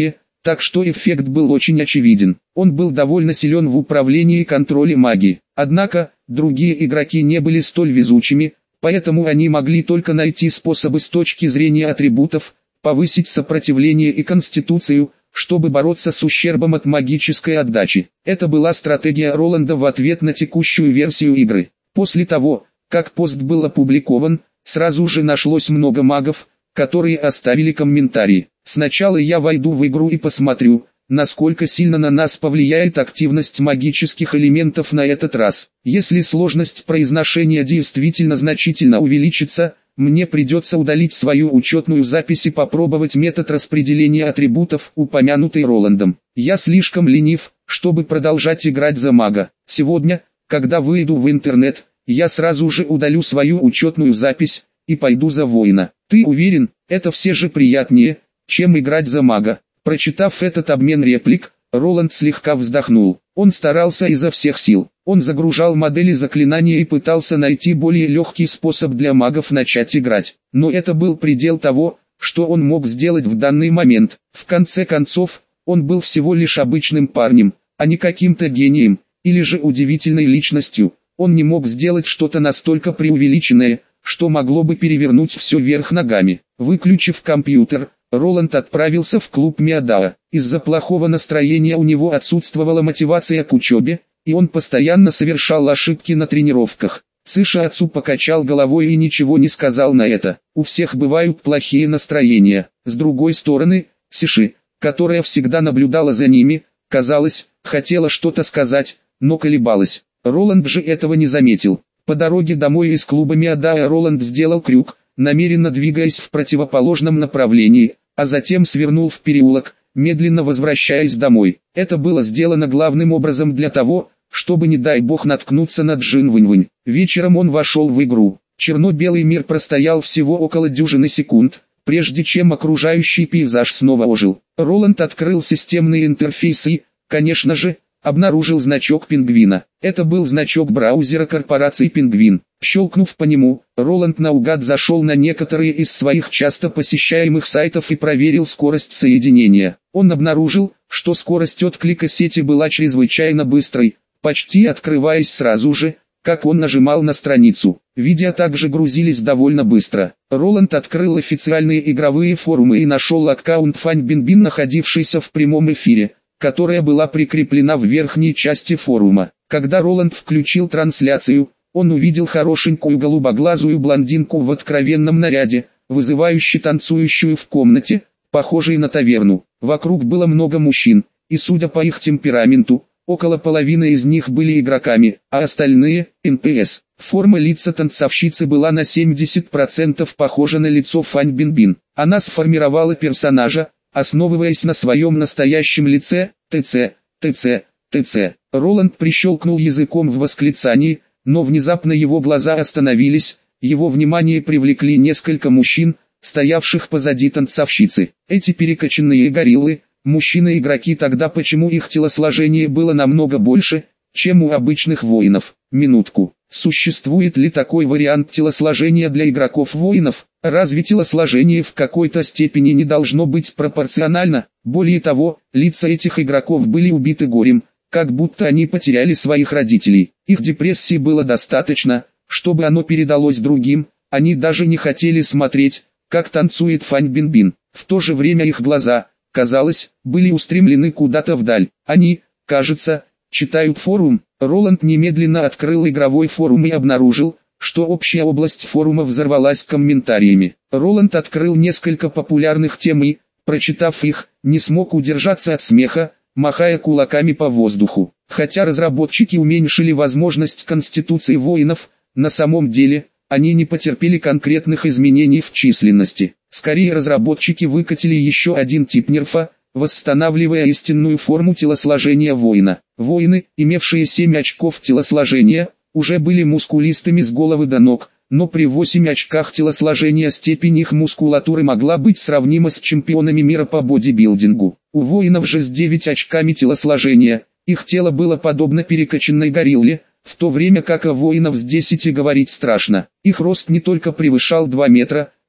так что эффект был очень очевиден. Он был довольно силен в управлении и контроле магии. Однако, другие игроки не были столь везучими, поэтому они могли только найти способы с точки зрения атрибутов, повысить сопротивление и конституцию, чтобы бороться с ущербом от магической отдачи. Это была стратегия Роланда в ответ на текущую версию игры. После того, как пост был опубликован, сразу же нашлось много магов, которые оставили комментарии. Сначала я войду в игру и посмотрю, насколько сильно на нас повлияет активность магических элементов на этот раз. Если сложность произношения действительно значительно увеличится, мне придется удалить свою учетную запись и попробовать метод распределения атрибутов, упомянутый Роландом. Я слишком ленив, чтобы продолжать играть за мага. Сегодня, когда выйду в интернет, я сразу же удалю свою учетную запись и пойду за воина. Ты уверен, это все же приятнее, чем играть за мага? Прочитав этот обмен реплик, Роланд слегка вздохнул. Он старался изо всех сил. Он загружал модели заклинания и пытался найти более легкий способ для магов начать играть. Но это был предел того, что он мог сделать в данный момент. В конце концов, он был всего лишь обычным парнем, а не каким-то гением, или же удивительной личностью. Он не мог сделать что-то настолько преувеличенное, что могло бы перевернуть все вверх ногами. Выключив компьютер, Роланд отправился в клуб Миадао. Из-за плохого настроения у него отсутствовала мотивация к учебе, и он постоянно совершал ошибки на тренировках. Цыша отцу покачал головой и ничего не сказал на это. У всех бывают плохие настроения. С другой стороны, Сиши, которая всегда наблюдала за ними, казалось, хотела что-то сказать, но колебалась. Роланд же этого не заметил. По дороге домой из клуба Миадао Роланд сделал крюк, намеренно двигаясь в противоположном направлении, а затем свернул в переулок, медленно возвращаясь домой. Это было сделано главным образом для того, чтобы не дай бог наткнуться на Джин Вэнь-Вэнь. Вечером он вошел в игру. Черно-белый мир простоял всего около дюжины секунд, прежде чем окружающий пейзаж снова ожил. Роланд открыл системные интерфейсы и, конечно же, обнаружил значок пингвина. Это был значок браузера корпорации «Пингвин». Щелкнув по нему, Роланд наугад зашел на некоторые из своих часто посещаемых сайтов и проверил скорость соединения. Он обнаружил, что скорость отклика сети была чрезвычайно быстрой, почти открываясь сразу же, как он нажимал на страницу. Видео также грузились довольно быстро. Роланд открыл официальные игровые форумы и нашел аккаунт Фань Бинбин, находившийся в прямом эфире, которая была прикреплена в верхней части форума. Когда Роланд включил трансляцию, он увидел хорошенькую голубоглазую блондинку в откровенном наряде, вызывающе танцующую в комнате, похожей на таверну. Вокруг было много мужчин, и судя по их темпераменту, около половины из них были игроками, а остальные – эн пи эс. Форма лица танцовщицы была на семьдесят процентов похожа на лицо Фань Бинбин. Она сформировала персонажа, основываясь на своем настоящем лице, ТЦ, ТЦ, ТЦ. Роланд прищелкнул языком в восклицании, но внезапно его глаза остановились, его внимание привлекли несколько мужчин, стоявших позади танцовщицы. Эти перекачанные гориллы, мужчины-игроки, тогда почему их телосложение было намного больше, чем у обычных воинов? Минутку. Существует ли такой вариант телосложения для игроков-воинов? Разве телосложение в какой-то степени не должно быть пропорционально? Более того, лица этих игроков были убиты горем, как будто они потеряли своих родителей. Их депрессии было достаточно, чтобы оно передалось другим, они даже не хотели смотреть, как танцует Фань Бинбин. В то же время их глаза, казалось, были устремлены куда-то вдаль. Они, кажется, читают форум. Роланд немедленно открыл игровой форум и обнаружил, что общая область форума взорвалась комментариями. Роланд открыл несколько популярных тем и, прочитав их, не смог удержаться от смеха, махая кулаками по воздуху. Хотя разработчики уменьшили возможность конституции воинов, на самом деле, они не потерпели конкретных изменений в численности. Скорее, разработчики выкатили еще один тип нерфа, восстанавливая истинную форму телосложения воина. Воины, имевшие семь очков телосложения, уже были мускулистыми с головы до ног, но при восьми очках телосложения степень их мускулатуры могла быть сравнима с чемпионами мира по бодибилдингу. У воинов же с девятью очками телосложения, их тело было подобно перекачанной горилле, в то время как о воинов с десятью говорить страшно. Их рост не только превышал два метра,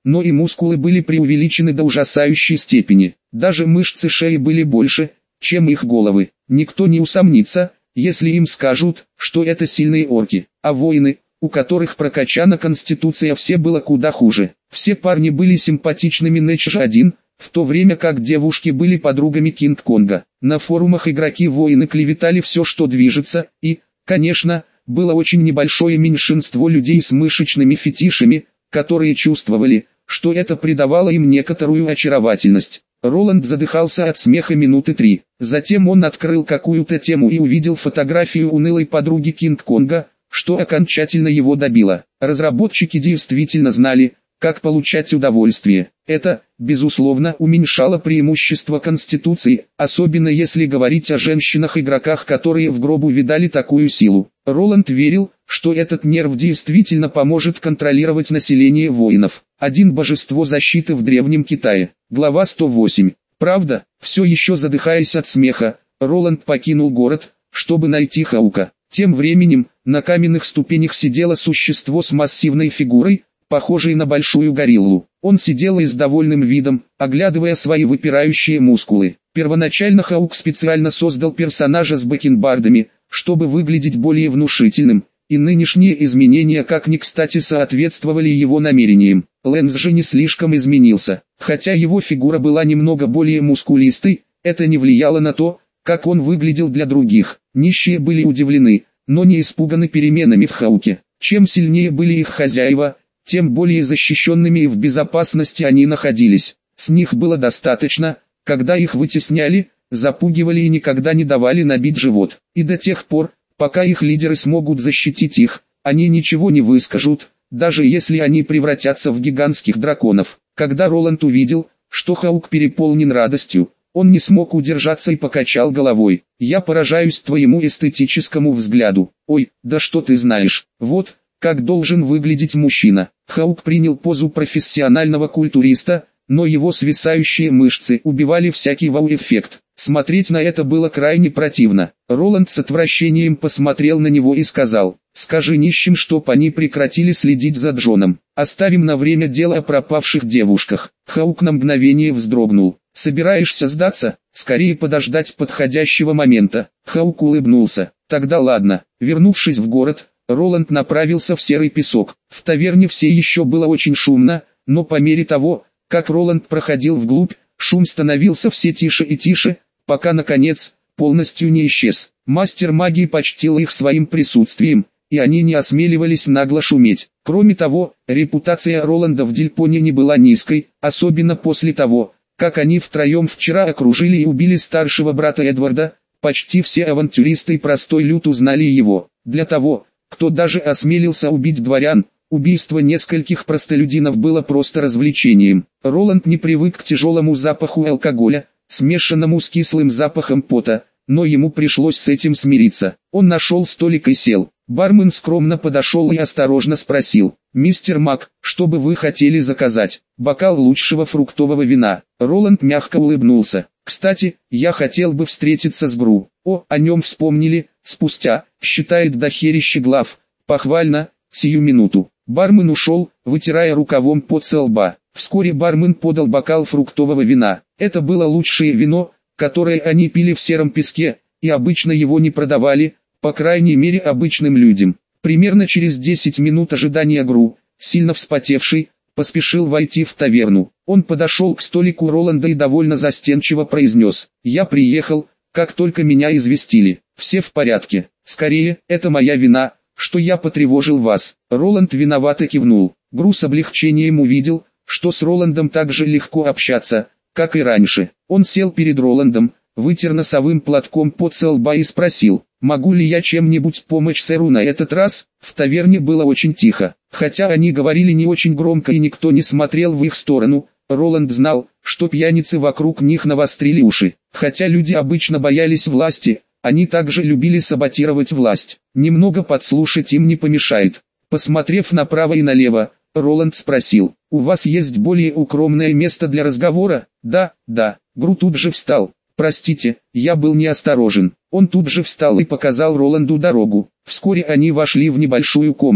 но и мускулы были преувеличены до ужасающей степени. Даже мышцы шеи были больше, чем их головы. Никто не усомнится, если им скажут, что это сильные орки, а воины, у которых прокачана конституция, все было куда хуже. Все парни были симпатичными Нэчж один, в то время как девушки были подругами Кинг-Конга. На форумах игроки-воины клеветали все, что движется, и, конечно, было очень небольшое меньшинство людей с мышечными фетишами, которые чувствовали, что это придавало им некоторую очаровательность. Роланд задыхался от смеха минуты три. Затем он открыл какую-то тему и увидел фотографию унылой подруги Кинг-Конга, что окончательно его добило. Разработчики действительно знали, как получать удовольствие. Это, безусловно, уменьшало преимущество Конституции, особенно если говорить о женщинах-игроках, которые в гробу видали такую силу. Роланд верил, что этот нерв действительно поможет контролировать население воинов. Один божество защиты в Древнем Китае. Глава сто восемь. Правда, все еще задыхаясь от смеха, Роланд покинул город, чтобы найти Хаука. Тем временем, на каменных ступенях сидело существо с массивной фигурой, похожей на большую гориллу. Он сидел и с довольным видом, оглядывая свои выпирающие мускулы. Первоначально Хаук специально создал персонажа с бакенбардами, чтобы выглядеть более внушительным, и нынешние изменения как ни кстати соответствовали его намерениям. Лэнс же не слишком изменился. Хотя его фигура была немного более мускулистой, это не влияло на то, как он выглядел для других. Нищие были удивлены, но не испуганы переменами в Хауке. Чем сильнее были их хозяева, тем более защищенными и в безопасности они находились. С них было достаточно, когда их вытесняли, запугивали и никогда не давали набить живот. И до тех пор, пока их лидеры смогут защитить их, они ничего не выскажут, даже если они превратятся в гигантских драконов. Когда Роланд увидел, что Хаук переполнен радостью, он не смог удержаться и покачал головой. «Я поражаюсь твоему эстетическому взгляду. Ой, да что ты знаешь, вот как должен выглядеть мужчина». Хаук принял позу профессионального культуриста, но его свисающие мышцы убивали всякий вау-эффект. Смотреть на это было крайне противно. Роланд с отвращением посмотрел на него и сказал: «Скажи нищим, чтоб они прекратили следить за Джоном. Оставим на время дело о пропавших девушках». Хаук на мгновение вздрогнул. «Собираешься сдаться? Скорее подождать подходящего момента». Хаук улыбнулся. «Тогда ладно». Вернувшись в город, Роланд направился в Серый Песок. В таверне все еще было очень шумно, но по мере того, как Роланд проходил вглубь, шум становился все тише и тише, пока наконец, полностью не исчез. Мастер магии почтил их своим присутствием, и они не осмеливались нагло шуметь. Кроме того, репутация Роланда в Дильпоне не была низкой, особенно после того, как они втроем вчера окружили и убили старшего брата Эдварда. Почти все авантюристы и простой люд узнали его. Для того, кто даже осмелился убить дворян, убийство нескольких простолюдинов было просто развлечением. Роланд не привык к тяжелому запаху алкоголя, смешанному с кислым запахом пота, но ему пришлось с этим смириться. Он нашел столик и сел. Бармен скромно подошел и осторожно спросил: «Мистер Мак, что бы вы хотели заказать?» «Бокал лучшего фруктового вина». Роланд мягко улыбнулся. «Кстати, я хотел бы встретиться с Бру». «О, о нем вспомнили, спустя, считает дохерище глав. Похвально, сию минуту». Бармен ушел, вытирая рукавом пот со лба. Вскоре бармен подал бокал фруктового вина. Это было лучшее вино, которое они пили в Сером Песке, и обычно его не продавали, по крайней мере обычным людям. Примерно через десять минут ожидания Гру, сильно вспотевший, поспешил войти в таверну. Он подошел к столику Роланда и довольно застенчиво произнес: «Я приехал, как только меня известили. Все в порядке. Скорее, это моя вина, что я потревожил вас». Роланд виновато кивнул. Гру с облегчением увидел, что с Роландом так же легко общаться, как и раньше. Он сел перед Роландом, вытер носовым платком пот со лба и спросил: «Могу ли я чем-нибудь помочь сэру на этот раз?» В таверне было очень тихо. Хотя они говорили не очень громко и никто не смотрел в их сторону, Роланд знал, что пьяницы вокруг них навострили уши. Хотя люди обычно боялись власти, они также любили саботировать власть. Немного подслушать им не помешает. Посмотрев направо и налево, Роланд спросил: «У вас есть более укромное место для разговора?» «Да, да». Гру тут же встал. «Простите, я был неосторожен». Он тут же встал и показал Роланду дорогу. Вскоре они вошли в небольшую комнату.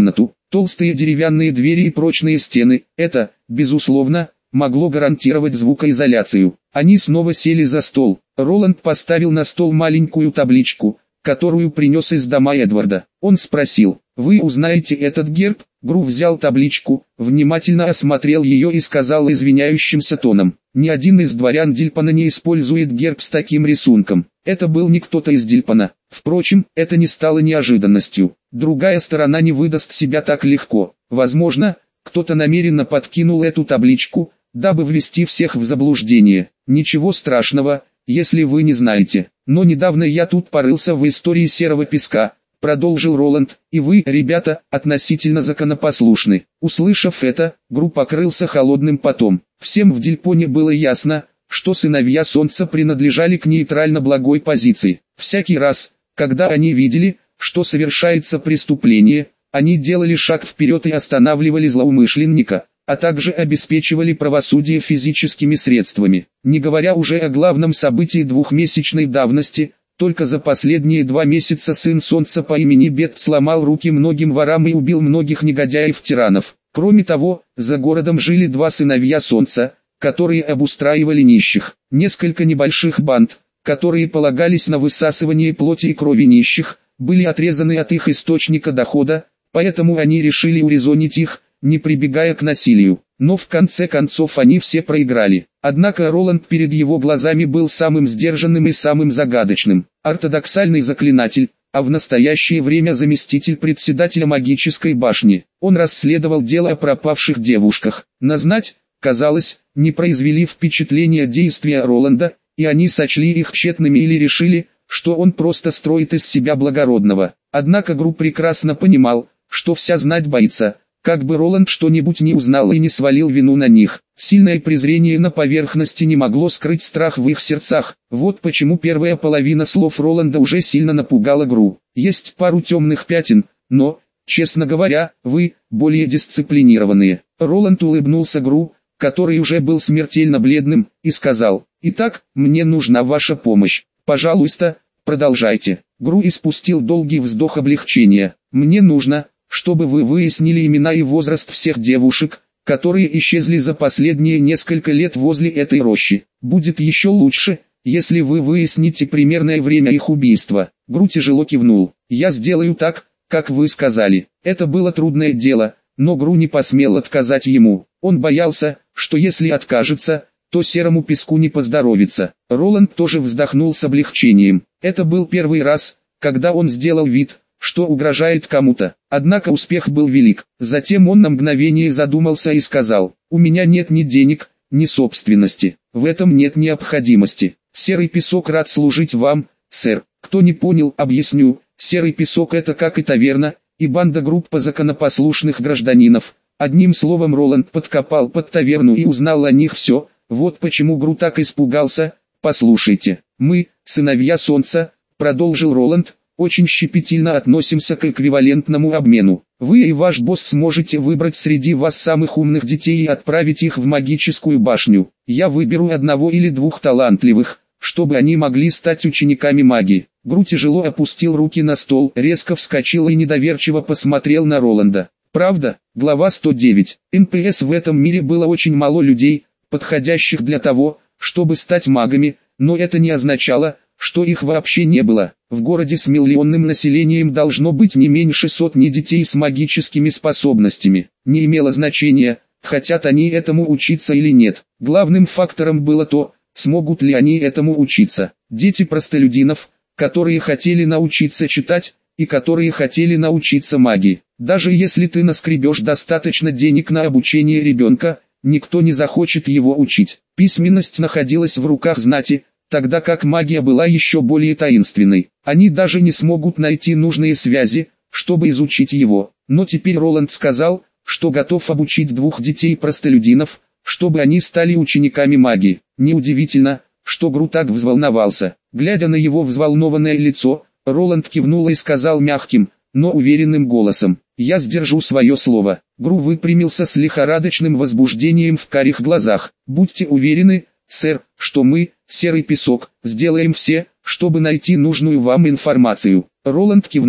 Толстые деревянные двери и прочные стены – это, безусловно, могло гарантировать звукоизоляцию. Они снова сели за стол. Роланд поставил на стол маленькую табличку, которую принес из дома Эдварда. Он спросил: «Вы узнаете этот герб?» Гру взял табличку, внимательно осмотрел ее и сказал извиняющимся тоном: «Ни один из дворян Дильпана не использует герб с таким рисунком. Это был не кто-то из Дильпана. Впрочем, это не стало неожиданностью. Другая сторона не выдаст себя так легко. Возможно, кто-то намеренно подкинул эту табличку, дабы ввести всех в заблуждение. Ничего страшного, если вы не знаете. Но недавно я тут порылся в истории серого песка», — продолжил Роланд, — «и вы, ребята, относительно законопослушны». Услышав это, Гру покрылся холодным потом. Всем в Дильпоне было ясно, что сыновья Солнца принадлежали к нейтрально благой позиции. Всякий раз, когда они видели, что совершается преступление, они делали шаг вперед и останавливали злоумышленника, а также обеспечивали правосудие физическими средствами. Не говоря уже о главном событии двухмесячной давности, только за последние два месяца сын Солнца по имени Бет сломал руки многим ворам и убил многих негодяев-тиранов. Кроме того, за городом жили два сыновья Солнца, которые обустраивали нищих. Несколько небольших банд, которые полагались на высасывание плоти и крови нищих, были отрезаны от их источника дохода, поэтому они решили урезонить их, не прибегая к насилию. Но в конце концов они все проиграли. Однако Роланд перед его глазами был самым сдержанным и самым загадочным. Ортодоксальный заклинатель, а в настоящее время заместитель председателя магической башни. Он расследовал дело о пропавших девушках. На знать, казалось, не произвели впечатления действия Роланда, и они сочли их тщетными или решили, что он просто строит из себя благородного. Однако Гру прекрасно понимал, что вся знать боится, как бы Роланд что-нибудь не узнал и не свалил вину на них. Сильное презрение на поверхности не могло скрыть страх в их сердцах. Вот почему первая половина слов Роланда уже сильно напугала Гру. Есть пару темных пятен, но, честно говоря, вы более дисциплинированные. Роланд улыбнулся Гру, который уже был смертельно бледным, и сказал: «Итак, мне нужна ваша помощь. Пожалуйста, продолжайте». Гру испустил долгий вздох облегчения. «Мне нужно, чтобы вы выяснили имена и возраст всех девушек, которые исчезли за последние несколько лет возле этой рощи. Будет еще лучше, если вы выясните примерное время их убийства». Гру тяжело кивнул. «Я сделаю так, как вы сказали». Это было трудное дело, но Гру не посмел отказать ему. Он боялся, что если откажется, то серому песку не поздоровится. Роланд тоже вздохнул с облегчением. Это был первый раз, когда он сделал вид, что угрожает кому-то. Однако успех был велик. Затем он на мгновение задумался и сказал: «У меня нет ни денег, ни собственности. В этом нет необходимости. Серый песок рад служить вам, сэр». Кто не понял, объясню. Серый песок — это как и таверна, и банда группа законопослушных гражданинов. Одним словом, Роланд подкопал под таверну и узнал о них все. Вот почему Гру так испугался. «Послушайте, мы, сыновья Солнца», — продолжил Роланд, — «очень щепетильно относимся к эквивалентному обмену. Вы и ваш босс сможете выбрать среди вас самых умных детей и отправить их в магическую башню. Я выберу одного или двух талантливых, чтобы они могли стать учениками магии». Гру тяжело опустил руки на стол, резко вскочил и недоверчиво посмотрел на Роланда. «Правда?» Глава сто девять. эн пэ эс в этом мире было очень мало людей, подходящих для того, чтобы стать магами, но это не означало, что их вообще не было. В городе с миллионным населением должно быть не меньше сотни детей с магическими способностями. Не имело значения, хотят они этому учиться или нет. Главным фактором было то, смогут ли они этому учиться. Дети простолюдинов, которые хотели научиться читать, и которые хотели научиться магии. Даже если ты наскребешь достаточно денег на обучение ребенка, никто не захочет его учить. Письменность находилась в руках знати, тогда как магия была еще более таинственной. Они даже не смогут найти нужные связи, чтобы изучить его. Но теперь Роланд сказал, что готов обучить двух детей-простолюдинов, чтобы они стали учениками магии. Неудивительно, что Гру так взволновался. Глядя на его взволнованное лицо, Роланд кивнул и сказал мягким, но уверенным голосом: «Я сдержу свое слово». Гру выпрямился с лихорадочным возбуждением в карих глазах. «Будьте уверены, сэр, что мы, серый песок, сделаем все, чтобы найти нужную вам информацию». Роланд кивнул.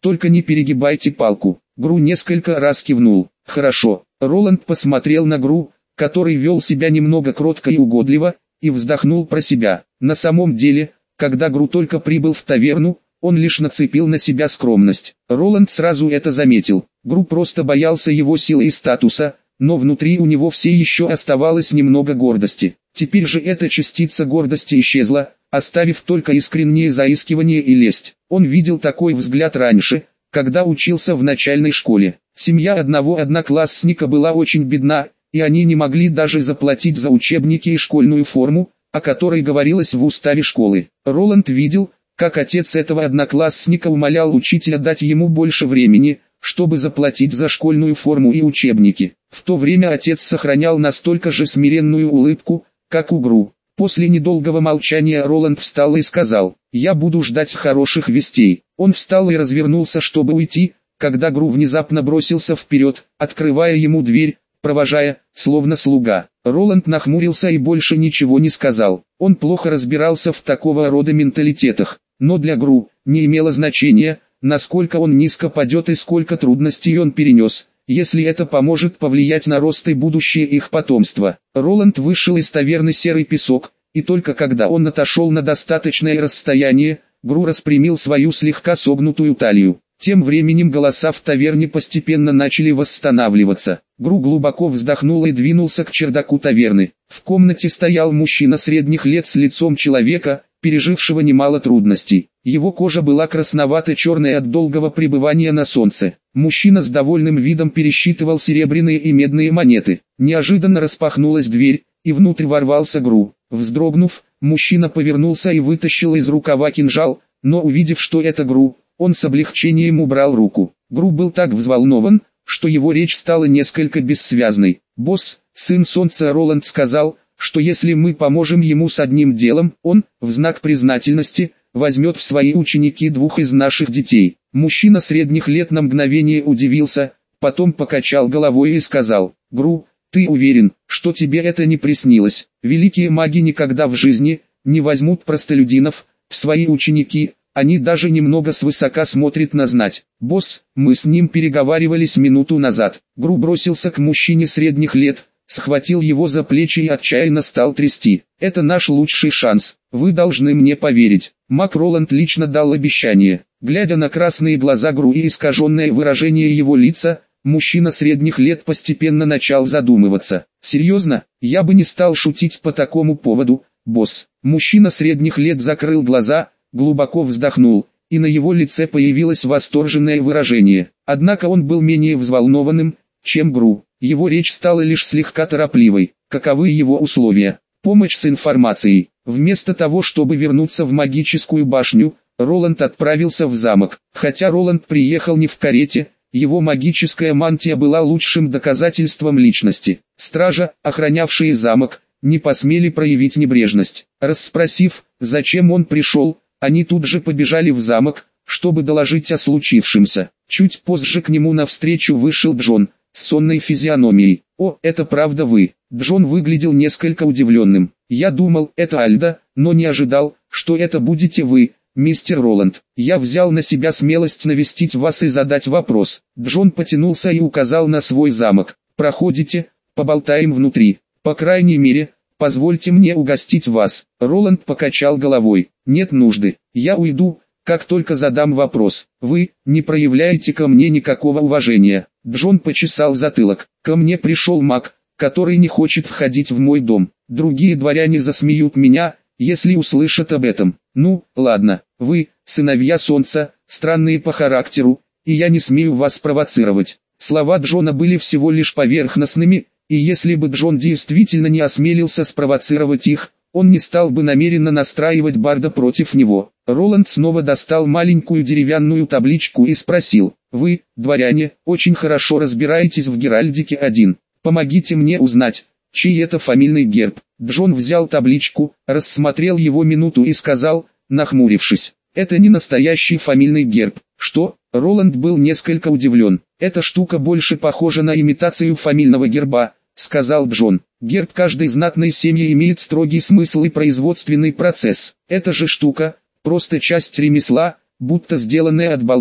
только не перегибайте палку. Гру несколько раз кивнул. Хорошо. Роланд посмотрел на Гру, который вел себя немного кротко и угодливо, и вздохнул про себя. На самом деле, когда Гру только прибыл в таверну, он лишь нацепил на себя скромность. Роланд сразу это заметил. Гру просто боялся его силы и статуса, но внутри у него все еще оставалось немного гордости. Теперь же эта частица гордости исчезла, оставив только искреннее заискивание и лесть. Он видел такой взгляд раньше, когда учился в начальной школе. Семья одного одноклассника была очень бедна, и они не могли даже заплатить за учебники и школьную форму, о которой говорилось в уставе школы. Роланд видел, как отец этого одноклассника умолял учителя дать ему больше времени, чтобы заплатить за школьную форму и учебники. В то время отец сохранял настолько же смиренную улыбку, как у Гру. После недолгого молчания Роланд встал и сказал: «Я буду ждать хороших вестей». Он встал и развернулся, чтобы уйти, когда Гру внезапно бросился вперед, открывая ему дверь, провожая, словно слуга. Роланд нахмурился и больше ничего не сказал. Он плохо разбирался в такого рода менталитетах, но для Гру не имело значения, насколько он низко падет и сколько трудностей он перенес, если это поможет повлиять на рост и будущее их потомства. Роланд вышел из таверны «Серый песок», и только когда он отошел на достаточное расстояние, Гру распрямил свою слегка согнутую талию. Тем временем голоса в таверне постепенно начали восстанавливаться. Гру глубоко вздохнул и двинулся к чердаку таверны. В комнате стоял мужчина средних лет с лицом человека, пережившего немало трудностей. Его кожа была красновато-черной от долгого пребывания на солнце. Мужчина с довольным видом пересчитывал серебряные и медные монеты. Неожиданно распахнулась дверь, и внутрь ворвался Гру. Вздрогнув, мужчина повернулся и вытащил из рукава кинжал, но увидев, что это Гру, он с облегчением убрал руку. Гру был так взволнован, что его речь стала несколько бессвязной. «Босс, сын солнца Роланд сказал, что если мы поможем ему с одним делом, он, в знак признательности, возьмет в свои ученики двух из наших детей». Мужчина средних лет на мгновение удивился, потом покачал головой и сказал: «Гру, ты уверен, что тебе это не приснилось? Великие маги никогда в жизни не возьмут простолюдинов в свои ученики, они даже немного свысока смотрят на знать. Босс, мы с ним переговаривались минуту назад». Гру бросился к мужчине средних лет, схватил его за плечи и отчаянно стал трясти. «Это наш лучший шанс, вы должны мне поверить». Маг Роланд лично дал обещание. Глядя на красные глаза Гру и искаженное выражение его лица, мужчина средних лет постепенно начал задумываться. «Серьезно, я бы не стал шутить по такому поводу, босс». Мужчина средних лет закрыл глаза, глубоко вздохнул, и на его лице появилось восторженное выражение. Однако он был менее взволнованным, чем Гру. Его речь стала лишь слегка торопливой. Каковы его условия? Помощь с информацией. Вместо того, чтобы вернуться в магическую башню, Роланд отправился в замок. Хотя Роланд приехал не в карете, его магическая мантия была лучшим доказательством личности. Стража, охранявшие замок, не посмели проявить небрежность. Расспросив, зачем он пришел, они тут же побежали в замок, чтобы доложить о случившемся. Чуть позже к нему навстречу вышел Джон, с сонной физиономией. «О, это правда вы?» Джон выглядел несколько удивленным. «Я думал, это Альда, но не ожидал, что это будете вы, мистер Роланд. Я взял на себя смелость навестить вас и задать вопрос». Джон потянулся и указал на свой замок. «Проходите, поболтаем внутри. По крайней мере, позвольте мне угостить вас». Роланд покачал головой. «Нет нужды, я уйду, как только задам вопрос. Вы не проявляете ко мне никакого уважения». Джон почесал затылок. «Ко мне пришел маг, который не хочет входить в мой дом. Другие дворяне засмеют меня, если услышат об этом. Ну, ладно, вы, сыновья солнца, странные по характеру, и я не смею вас провоцировать». Слова Джона были всего лишь поверхностными, и если бы Джон действительно не осмелился спровоцировать их, он не стал бы намеренно настраивать Барда против него. Роланд снова достал маленькую деревянную табличку и спросил: «Вы, дворяне, очень хорошо разбираетесь в геральдике один. Помогите мне узнать, чей это фамильный герб». Джон взял табличку, рассмотрел его минуту и сказал, нахмурившись: «Это не настоящий фамильный герб». «Что?» Роланд был несколько удивлен. «Эта штука больше похожа на имитацию фамильного герба», — сказал Джон. «Герб каждой знатной семьи имеет строгий смысл и производственный процесс. Эта же штука — просто часть ремесла, будто сделанная от балды».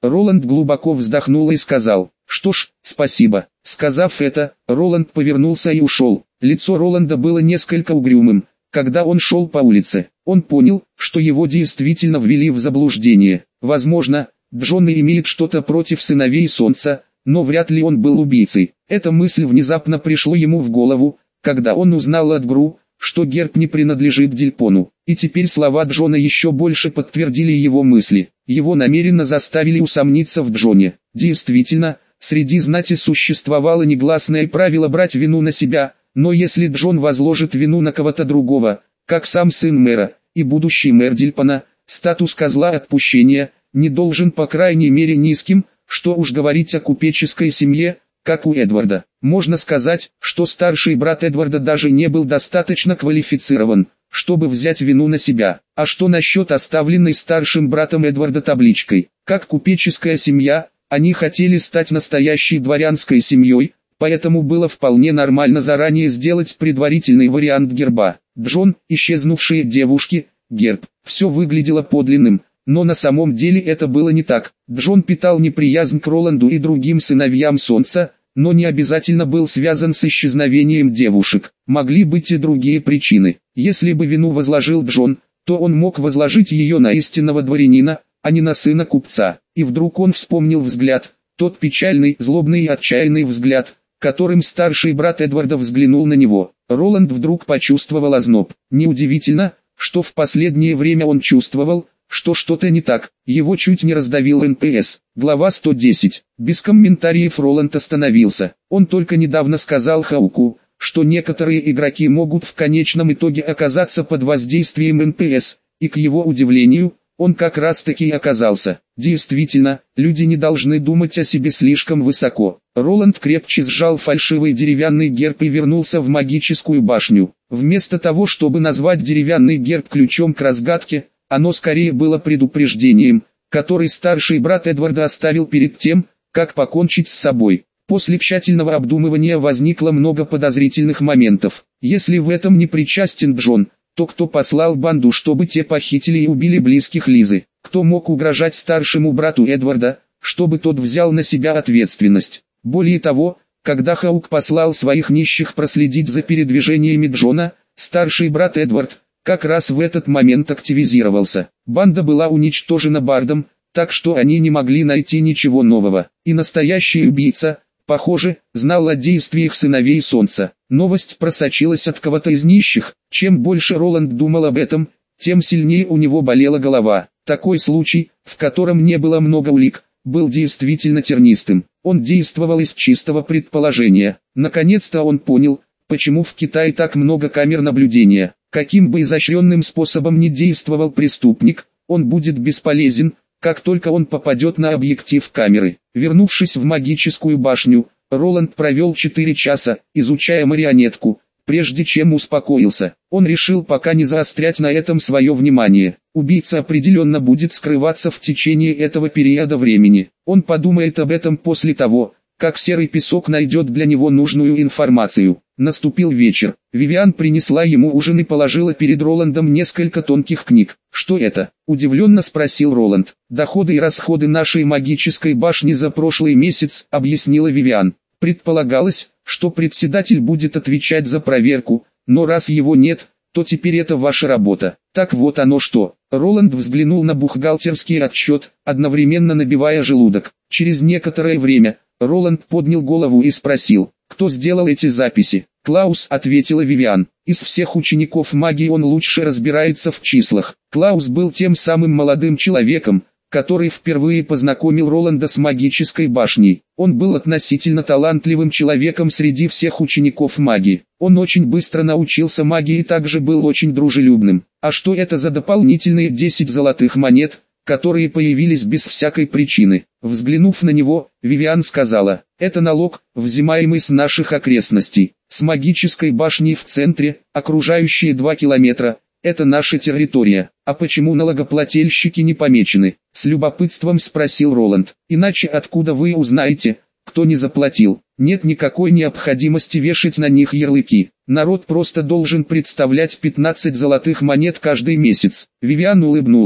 Роланд глубоко вздохнул и сказал: «Что ж, спасибо». Сказав это, Роланд повернулся и ушел. Лицо Роланда было несколько угрюмым, когда он шел по улице. Он понял, что его действительно ввели в заблуждение. Возможно, Джон и имеет что-то против сыновей Солнца, но вряд ли он был убийцей. Эта мысль внезапно пришла ему в голову, когда он узнал от Гру, что герб не принадлежит Дильпону. И теперь слова Джона еще больше подтвердили его мысли. Его намеренно заставили усомниться в Джоне. Действительно, среди знати существовало негласное правило брать вину на себя, но если Джон возложит вину на кого-то другого, как сам сын мэра и будущий мэр Дильпона, статус козла отпущения не должен по крайней мере низким, что уж говорить о купеческой семье, как у Эдварда. Можно сказать, что старший брат Эдварда даже не был достаточно квалифицирован, чтобы взять вину на себя. А что насчет оставленной старшим братом Эдварда табличкой? Как купеческая семья, они хотели стать настоящей дворянской семьей, поэтому было вполне нормально заранее сделать предварительный вариант герба. Джон, исчезнувшие девушки, герб. Все выглядело подлинным, но на самом деле это было не так. Джон питал неприязнь к Роланду и другим сыновьям Солнца, но не обязательно был связан с исчезновением девушек. Могли быть и другие причины. Если бы вину возложил Джон, то он мог возложить ее на истинного дворянина, а не на сына купца. И вдруг он вспомнил взгляд, тот печальный, злобный и отчаянный взгляд, которым старший брат Эдварда взглянул на него. Роланд вдруг почувствовал озноб. Неудивительно, что в последнее время он чувствовал, что что-то не так. Его чуть не раздавил эн пэ эс. Глава сто десять. Без комментариев Роланд остановился. Он только недавно сказал Хауку, что некоторые игроки могут в конечном итоге оказаться под воздействием эн пэ эс, и к его удивлению, он как раз таки и оказался. Действительно, люди не должны думать о себе слишком высоко. Роланд крепче сжал фальшивый деревянный герб и вернулся в магическую башню. Вместо того, чтобы назвать деревянный герб ключом к разгадке, оно скорее было предупреждением, который старший брат Эдварда оставил перед тем, как покончить с собой. После тщательного обдумывания возникло много подозрительных моментов. Если в этом не причастен Джон, то кто послал банду, чтобы те похитили и убили близких Лизы? Кто мог угрожать старшему брату Эдварда, чтобы тот взял на себя ответственность? Более того, когда Хаук послал своих нищих проследить за передвижениями Джона, старший брат Эдвард как раз в этот момент активизировался. Банда была уничтожена Бардом, так что они не могли найти ничего нового. И настоящий убийца, похоже, знал о действиях сыновей Солнца. Новость просочилась от кого-то из нищих. Чем больше Роланд думал об этом, тем сильнее у него болела голова. Такой случай, в котором не было много улик, был действительно тернистым. Он действовал из чистого предположения. Наконец-то он понял, почему в Китае так много камер наблюдения. Каким бы изощренным способом ни действовал преступник, он будет бесполезен, как только он попадет на объектив камеры. Вернувшись в магическую башню, Роланд провел четыре часа, изучая марионетку, прежде чем успокоился. Он решил пока не заострять на этом свое внимание. Убийца определенно будет скрываться в течение этого периода времени. Он подумает об этом после того, как серый песок найдет для него нужную информацию. Наступил вечер. Вивиан принесла ему ужин и положила перед Роландом несколько тонких книг. «Что это?» – удивленно спросил Роланд. «Доходы и расходы нашей магической башни за прошлый месяц», – объяснила Вивиан. «Предполагалось, что председатель будет отвечать за проверку, но раз его нет, то теперь это ваша работа». «Так вот оно что». Роланд взглянул на бухгалтерский отчет, одновременно набивая желудок. Через некоторое время Роланд поднял голову и спросил: «Кто сделал эти записи?» «Клаус», — ответила Вивиан. «Из всех учеников магии он лучше разбирается в числах». Клаус был тем самым молодым человеком, который впервые познакомил Роланда с магической башней. Он был относительно талантливым человеком среди всех учеников магии. Он очень быстро научился магии и также был очень дружелюбным. А что это за дополнительные десять золотых монет, которые появились без всякой причины? Взглянув на него, Вивиан сказала: «Это налог, взимаемый с наших окрестностей. С магической башней в центре, окружающие два километра, это наша территория. А почему налогоплательщики не помечены?» — с любопытством спросил Роланд. «Иначе откуда вы узнаете, кто не заплатил? Нет никакой необходимости вешать на них ярлыки. Народ просто должен представлять пятнадцать золотых монет каждый месяц». Вивиан улыбнулась.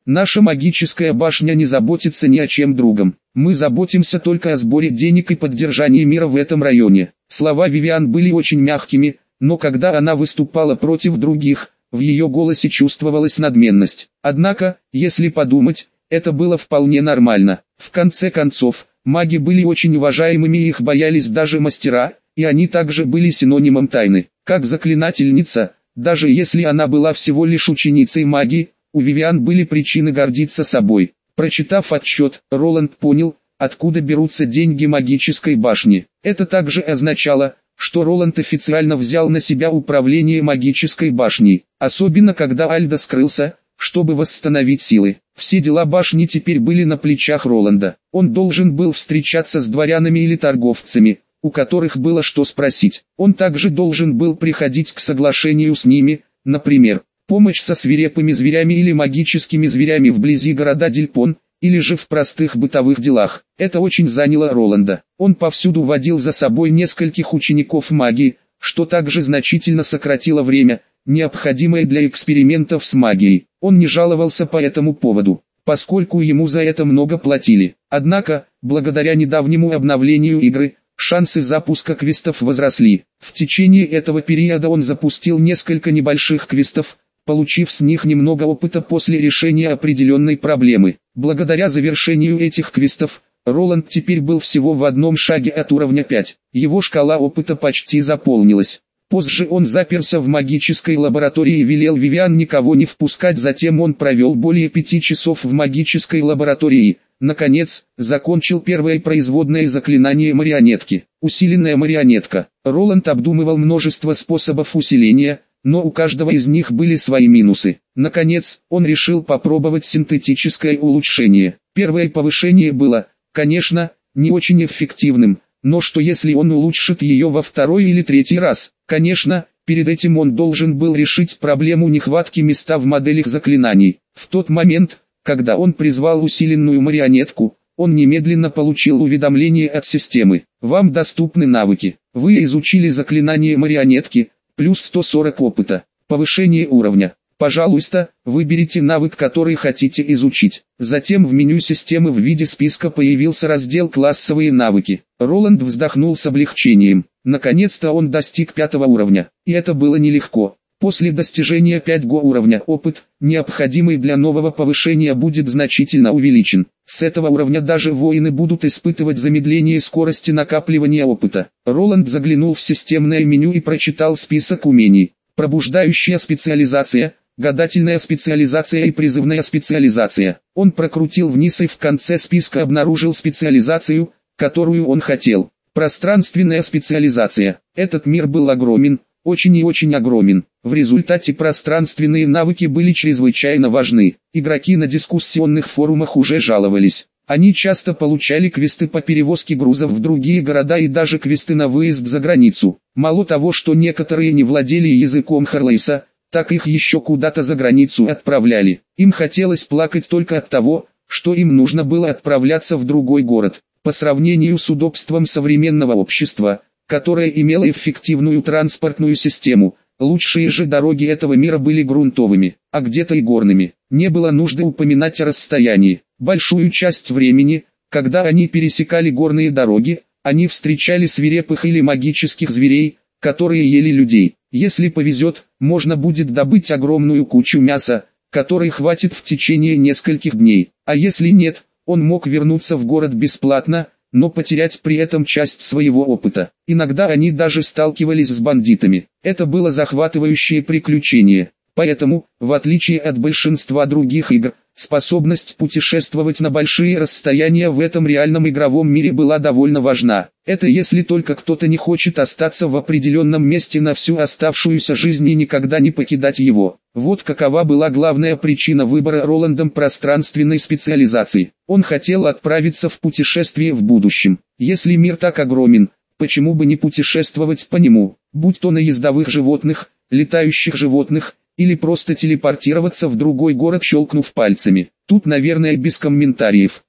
Наша магическая башня не заботится ни о чем другом. Мы заботимся только о сборе денег и поддержании мира в этом районе. Слова Вивиан были очень мягкими, но когда она выступала против других, в ее голосе чувствовалась надменность. Однако, если подумать, это было вполне нормально. В конце концов, маги были очень уважаемыми и их боялись даже мастера, и они также были синонимом тайны. Как заклинательница, даже если она была всего лишь ученицей магии, у Вивиан были причины гордиться собой. Прочитав отчет, Роланд понял, откуда берутся деньги магической башни. Это также означало, что Роланд официально взял на себя управление магической башней, особенно когда Альдо скрылся, чтобы восстановить силы. Все дела башни теперь были на плечах Роланда. Он должен был встречаться с дворянами или торговцами, у которых было что спросить. Он также должен был приходить к соглашению с ними, например, помощь со свирепыми зверями или магическими зверями вблизи города Дильпон, или же в простых бытовых делах. Это очень заняло Роланда. Он повсюду водил за собой нескольких учеников магии, что также значительно сократило время, необходимое для экспериментов с магией. Он не жаловался по этому поводу, поскольку ему за это много платили. Однако, благодаря недавнему обновлению игры, шансы запуска квестов возросли. В течение этого периода он запустил несколько небольших квестов, получив с них немного опыта после решения определенной проблемы. Благодаря завершению этих квестов, Роланд теперь был всего в одном шаге от уровня пять. Его шкала опыта почти заполнилась. Позже он заперся в магической лаборатории и велел Вивиан никого не впускать, затем он провел более пяти часов в магической лаборатории. Наконец, закончил первое производное заклинание марионетки. Усиленная марионетка. Роланд обдумывал множество способов усиления, но у каждого из них были свои минусы. Наконец, он решил попробовать синтетическое улучшение. Первое повышение было, конечно, не очень эффективным, но что если он улучшит ее во второй или третий раз? Конечно, перед этим он должен был решить проблему нехватки места в моделях заклинаний. В тот момент, когда он призвал усиленную марионетку, он немедленно получил уведомление от системы. Вам доступны навыки. Вы изучили заклинание марионетки, плюс сто сорок опыта. Повышение уровня. Пожалуйста, выберите навык, который хотите изучить. Затем в меню системы в виде списка появился раздел «Классовые навыки». Роланд вздохнул с облегчением. Наконец-то он достиг пятого уровня. И это было нелегко. После достижения пятого уровня опыт, необходимый для нового повышения, будет значительно увеличен. С этого уровня даже воины будут испытывать замедление скорости накапливания опыта. Роланд заглянул в системное меню и прочитал список умений. Пробуждающая специализация, гадательная специализация и призывная специализация. Он прокрутил вниз и в конце списка обнаружил специализацию, которую он хотел. Пространственная специализация. Этот мир был огромен, очень и очень огромен. В результате пространственные навыки были чрезвычайно важны. Игроки на дискуссионных форумах уже жаловались. Они часто получали квесты по перевозке грузов в другие города и даже квесты на выезд за границу. Мало того, что некоторые не владели языком Харлейса, так их еще куда-то за границу отправляли. Им хотелось плакать только от того, что им нужно было отправляться в другой город. По сравнению с удобством современного общества, которое имело эффективную транспортную систему, лучшие же дороги этого мира были грунтовыми, а где-то и горными. Не было нужды упоминать о расстоянии. Большую часть времени, когда они пересекали горные дороги, они встречали свирепых или магических зверей, которые ели людей. Если повезет, можно будет добыть огромную кучу мяса, которой хватит в течение нескольких дней. А если нет, он мог вернуться в город бесплатно, но потерять при этом часть своего опыта. Иногда они даже сталкивались с бандитами. Это было захватывающее приключение. Поэтому, в отличие от большинства других игр, способность путешествовать на большие расстояния в этом реальном игровом мире была довольно важна. Это если только кто-то не хочет остаться в определенном месте на всю оставшуюся жизнь и никогда не покидать его. Вот какова была главная причина выбора Роландом пространственной специализации. Он хотел отправиться в путешествие в будущем. Если мир так огромен, почему бы не путешествовать по нему, будь то на ездовых животных, летающих животных, или просто телепортироваться в другой город, щелкнув пальцами. Тут, наверное, без комментариев.